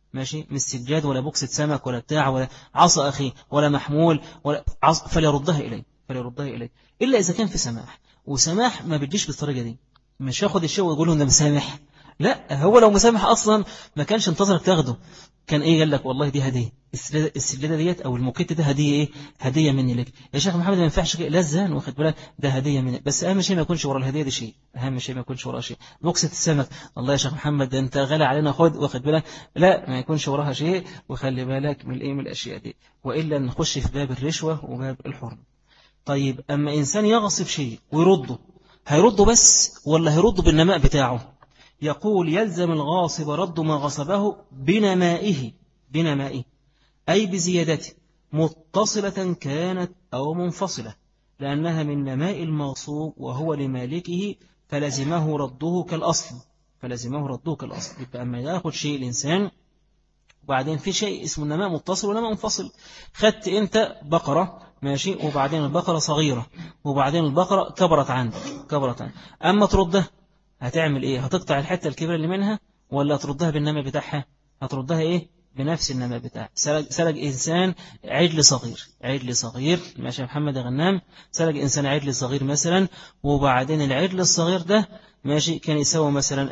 ماشي، مش سجاد ولا بوكسة سمك ولا بتاع ولا عصا أخي ولا محمول ولا فليردها إليه، فليردها إليه، إلا إذا كان في سماح. وسماح ما بتجيش بالطريقة دي، مش ياخد الشيء ويقول له ده مسامح. لا، هو لو مسامح أصلا ما كانش انتظرك تاخده، كان إيه قال لك والله دي هدية، السجادة ديت أو الموكيت ده هدية، إيه هدية مني لك يا شيخ محمد، ما ينفعش لا الزان، واخد بالك ده هدية مني، بس أهم شيء ما يكونش ورا الهدية دي شيء، أهم شيء ما يكونش ورا شيء. بوكسة السمك الله يا شيخ محمد ده أنت غالي علينا، خد، واخد بالك، لا ما يكونش وراها شيء، وخلي بالك من إيه من الأشياء دي، وإلا نخش في باب الرشوة وباب الحرم. طيب أما إنسان يغصب شيء ويرده، هيرده بس ولا هيرده بالنماء بتاعه؟ يقول يلزم الغاصب رد ما غصبه بنمائه، بنمائه أي بزيادته، متصلة كانت أو منفصلة، لأنها من نماء المغصوب وهو لمالكه، فلزمه رده كالأصل، فلزمه رده كالأصل. يبقى أما يأخذ شيء الإنسان وبعدين في شيء اسمه النماء متصل ونماء منفصل. خدت أنت بقرة ماشي، وبعدين البقرة صغيرة، وبعدين البقرة كبرت عندك، كبرت عندك، أما تردها هتعمل إيه؟ هتقطع الحتة الكبيرة اللي منها ولا تردها بالنماء بتاعها؟ هتردها إيه؟ بنفس النماء بتاعها. سرق إنسان عجل صغير، عجل صغير ماشي يا محمد غنام، سرق إنسان عجل صغير مثلا، وبعدين العجل الصغير ده ماشي كان يسوي مثلا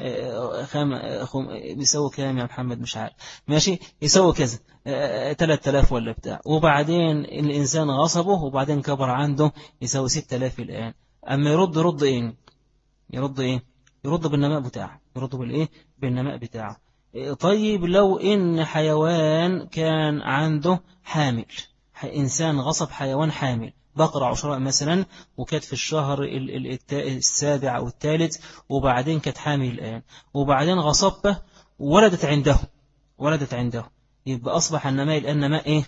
بيسوي كام يا محمد مش عارف، ماشي يسوي كذا 3000 ولا بتاع، وبعدين الإنسان غصبه وبعدين كبر عنده يسوي 6000 الآن. أما يرد إيه؟ يرد إيه؟ يرد بالنماء بتاعه، يرد بالإيه؟ بالنماء بتاعه. طيب لو إن حيوان كان عنده حامل، إنسان غصب حيوان حامل، بقرة عشراء مثلا، وكانت في الشهر السابع أو الثالث، وبعدين كانت حامل الآن، وبعدين غصبه ولدت عنده، ولدت عنده، يبقى أصبح النماء الآن نماء إيه؟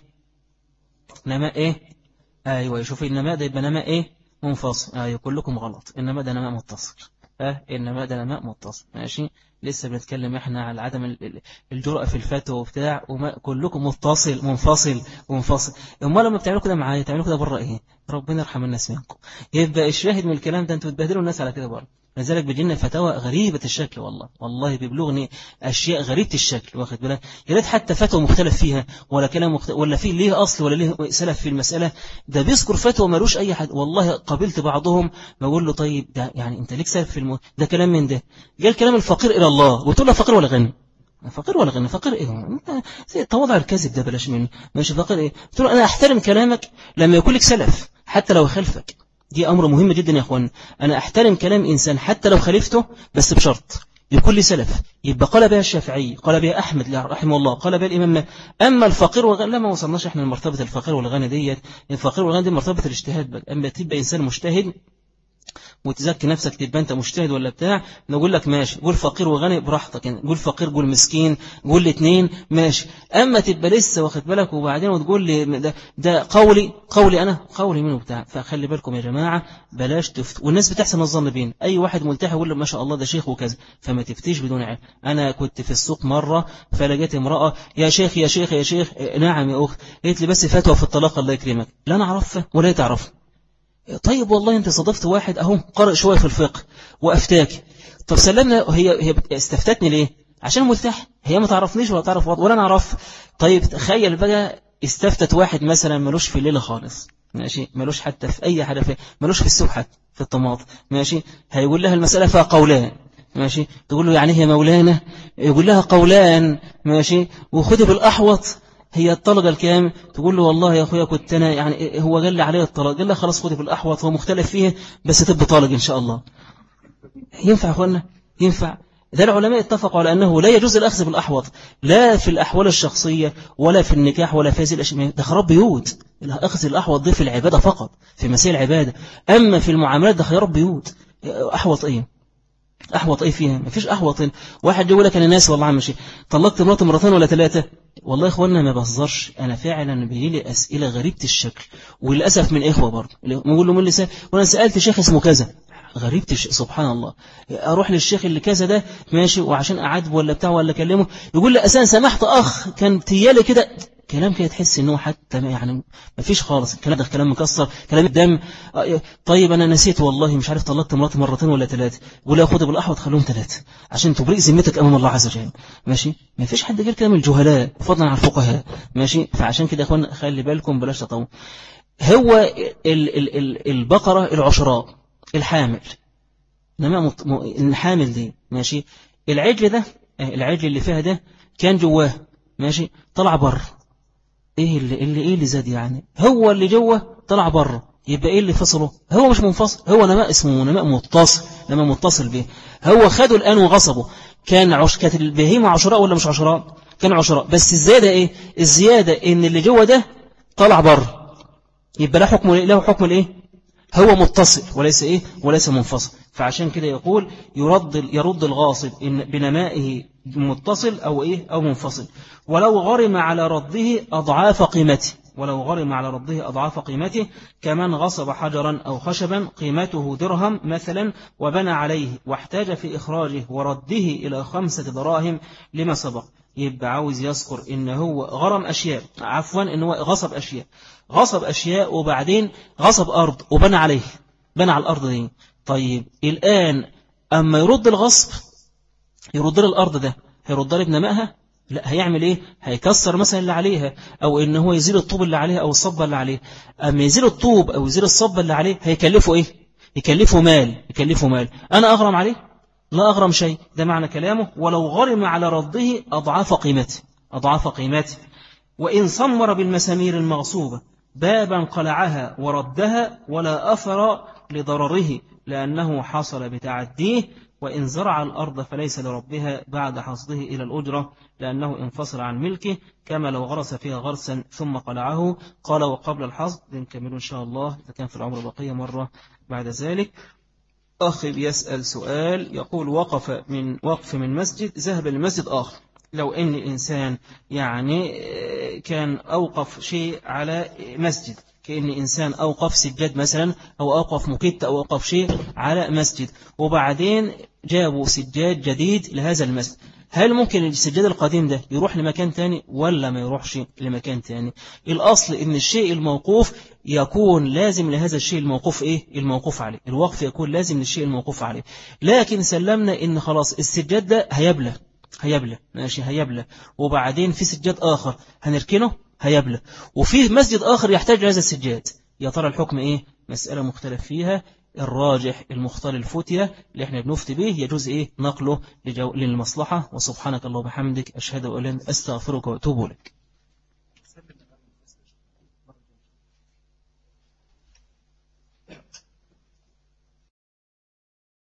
نماء إيه؟ أيوة، شوف النماء ده يبقى نماء إيه؟ منفصل. أيوة كلكم غلط، النماء ده نماء متصل، إنما ده نماء متصل ماشي. لسه بنتكلم إحنا على عدم الجرأة في الفتوى وبتاع، وما كلكم متصل منفصل ومنفصل. أما لما بتعملوا كده معايا تعملوا كده بره إيه؟ ربنا يرحم الناس منكم. يبقى الشاهد من الكلام ده أنتوا بتبهدلوا الناس على كده بره. لذلك بيجينا فتاوى غريبة الشكل، والله بيبلغني أشياء غريبة الشكل، واخد بالك، يا ريت حتى فتوى مختلف فيها ولا كلام مختلف ولا فيه ليه أصل ولا ليه سلف في المسألة، ده بيذكر فتوى ملوش أي حد. والله قابلت بعضهم بقول له طيب ده يعني أنت ليك سلف في ده كلام من ده، قال كلام الفقير إلى الله، قلت له فقير ولا غني؟ فقير ولا غني؟ فقير إيه؟ انت تواضع الكذب ده بلاش منه، ماشي فقير إيه؟ قلت له أنا أحترم كلامك لما يكون لك سلف حتى لو خلفك، دي أمر مهم جدا يا أخوان. أنا أحترم كلام إنسان حتى لو خلفته بس بشرط يكون لي سلف. يبقى قال بها الشافعي، قال بها أحمد رحمه الله، قال بها الإمام. أما الفقير والغني لما وصلناش إحنا لمرتبة الفقير والغني ديت، الفقير والغني دي مرتبة الاجتهاد بقى. أما تبقى إنسان مجتهد وتزكي نفسك تبقى أنت مجتهد ولا بتاع، نقول لك ماشي، قول فقير وغني براحتك يعني، قول فقير قول مسكين قول الاثنين ماشي. أما تبقى لسه واخد بالك وبعدين وتقول لي ده قولي أنا، قولي منه بتاع. فخلي بالكم يا جماعة بلاش تفت، والناس بتحسن الظن بين أي واحد ملتحي يقول له ما شاء الله ده شيخ وكذا، فما تفتيش بدون علم. أنا كنت في السوق مرة فلقيت امرأة يا شيخ يا شيخ يا شيخ، نعم يا أخت، قالت لي بس فتوى في الطلاق الله يكرمك، لا أنا أعرفها ولا تعرفها. طيب والله أنت صدفت واحد أهو قرأ شوية في الفقه وأفتاك، طب سلمنا، هي استفتتني ليه؟ عشان ملتحي، هي ما تعرفنيش ولا تعرف ولا أنا أعرف. طيب تخيل بقى استفتت واحد مثلا ملوش في الليلة خالص ماشي، ملوش حتى في أي حاجة، ملوش في السوق حتى في الطماط ماشي، هيقول لها المسألة فيها قولان ماشي، تقول له يعني هي مولانا، يقول لها قولان ماشي، وخذ بالأحوط هي الطلقة الكام، تقول له والله يا أخويا كنت أنا يعني هو قال لي عليه الطلاق، قال له خلاص خذي بالأحوط، هو مختلف فيه بس تبقى طالق إن شاء الله. ينفع أخوانا؟ ينفع؟ ده العلماء اتفقوا على أنه لا يجوز الأخذ بالأحوط لا في الأحوال الشخصية ولا في النكاح ولا في هذه الأشياء، ده خراب بيوت. أخذ الأحوط دي في العبادة فقط، في مسائل العبادة، أما في المعاملات ده خراب بيوت. أحوط إيه؟ أحوط إيه فيها؟ ما فيش أحوط. واحد يقول لك أنا ناس والله عم شيء طلقت مرتين ولا 3، والله يا إخواننا ما بهزرش، أنا فعلا بيجيلي أسئلة غريبة الشكل، وللأسف من إخوة برضه نقول له من لسان، وأنا سألت شيخ اسمه كذا، غريبة سبحان الله، أروح للشيخ اللي كذا ده ماشي، وعشان أعاتبه ولا بتاع ولا أكلمه يقول لي أسان سمحت أخ كان تيالي كده، كلام كده تحس إنه حتى يعني ما فيش خالص، الكلام ده كلام مكسر، كلام الدم. طيب أنا نسيت والله مش عارف طلقت مراتي مرتين ولا 3، ولا خد بالأحوط خلوهم 3 عشان تبرئ ذمتك أمام الله عز وجل. ماشي، ما فيش حد غير كده من الجهلاء فضلا عن الفقهاء. ماشي، فعشان كده يا أخوان خلي بالكم بلاش تطور. هو البقرة العشراء الحامل، إنما الحامل دي ماشي، العجل ده العجل اللي فيها ده كان جواه ماشي، طلع بره. ايه اللي زاد يعني؟ هو اللي جوه طلع بره، يبقى ايه اللي فصله؟ هو مش منفصل، هو نماء اسمه نماء متصل، نماء متصل به. هو خده الآن وغصبه. كانت البهيمة عشراء ولا مش عشراء؟ كان عشراء، بس الزيادة ايه؟ الزيادة ان اللي جوه ده طلع بره، يبقى له حكم الايه؟ هو متصل وليس ايه؟ وليس منفصل. فعشان كده يقول يرد الغاصب إن بنمائه متصل او ايه؟ او منفصل. ولو غرم على رده اضعاف قيمته، ولو غرم على رده اضعاف قيمته، كمن غصب حجرا او خشبا قيمته درهم مثلا وبنى عليه واحتاج في اخراجه ورده الى 5 دراهم لما سبق. يبقى عاوز يذكر ان هو غرم اشياء، عفوا ان هو غصب أشياء وبعدين غصب أرض وبنى عليه، بنى على الأرض دي. طيب الآن أما يرد الغصب، يرد الأرض ده هيرد لي بنمائها؟ لا، هيعمل إيه؟ هيكسر مثلا اللي عليها، أو إن هو يزيل الطوب اللي عليها أو الصبة اللي عليه. أما يزيل الطوب أو يزيل الصبة اللي عليه هيكلفه إيه؟ يكلفه مال. أنا أغرم عليه؟ لا أغرم شيء. ده معنى كلامه ولو غرم على رده أضعاف قيمته. وإن صمر بالمسامير المغصوبة بابا قلعها وردها ولا أثر لضرره لأنه حصل بتعديه. وإن زرع الأرض فليس لربها بعد حصده إلى الأجرة لأنه انفصل عن ملكه، كما لو غرس فيها غرسا ثم قلعه. قال وقبل الحصد. نكمل إن شاء الله إذا كان في العمر بقية مرة بعد ذلك. أخي يسأل سؤال يقول وقف من مسجد ذهب لمسجد آخر. لو أن الإنسان يعني كان أوقف شيء على مسجد، كأن إنسان أوقف سجاد مثلا أو أوقف مكت أو أوقف شيء على مسجد، وبعدين جابوا سجاد جديد لهذا المسجد، هل ممكن السجاد القديم ده يروح لمكان تاني ولا ما يروحش لمكان تاني؟ الأصل إن الشيء الموقوف يكون لازم لهذا الشيء الموقوف الموقوف عليه، الوقف يكون لازم للشيء الموقوف عليه. لكن سلمنا إن خلاص السجاد ده هيبلى وبعدين في سجاد آخر هنركنه هيبلى، وفيه مسجد آخر يحتاج لهذا السجاد. يا ترى الحكم إيه؟ مسألة مختلف فيها. الراجح المختار الفتية اللي احنا بنفتي به يجوز نقله للمصلحة. وسبحانك اللهم وبحمدك أشهد أن لا إله إلا أنت أستغفرك وأتوب إليك.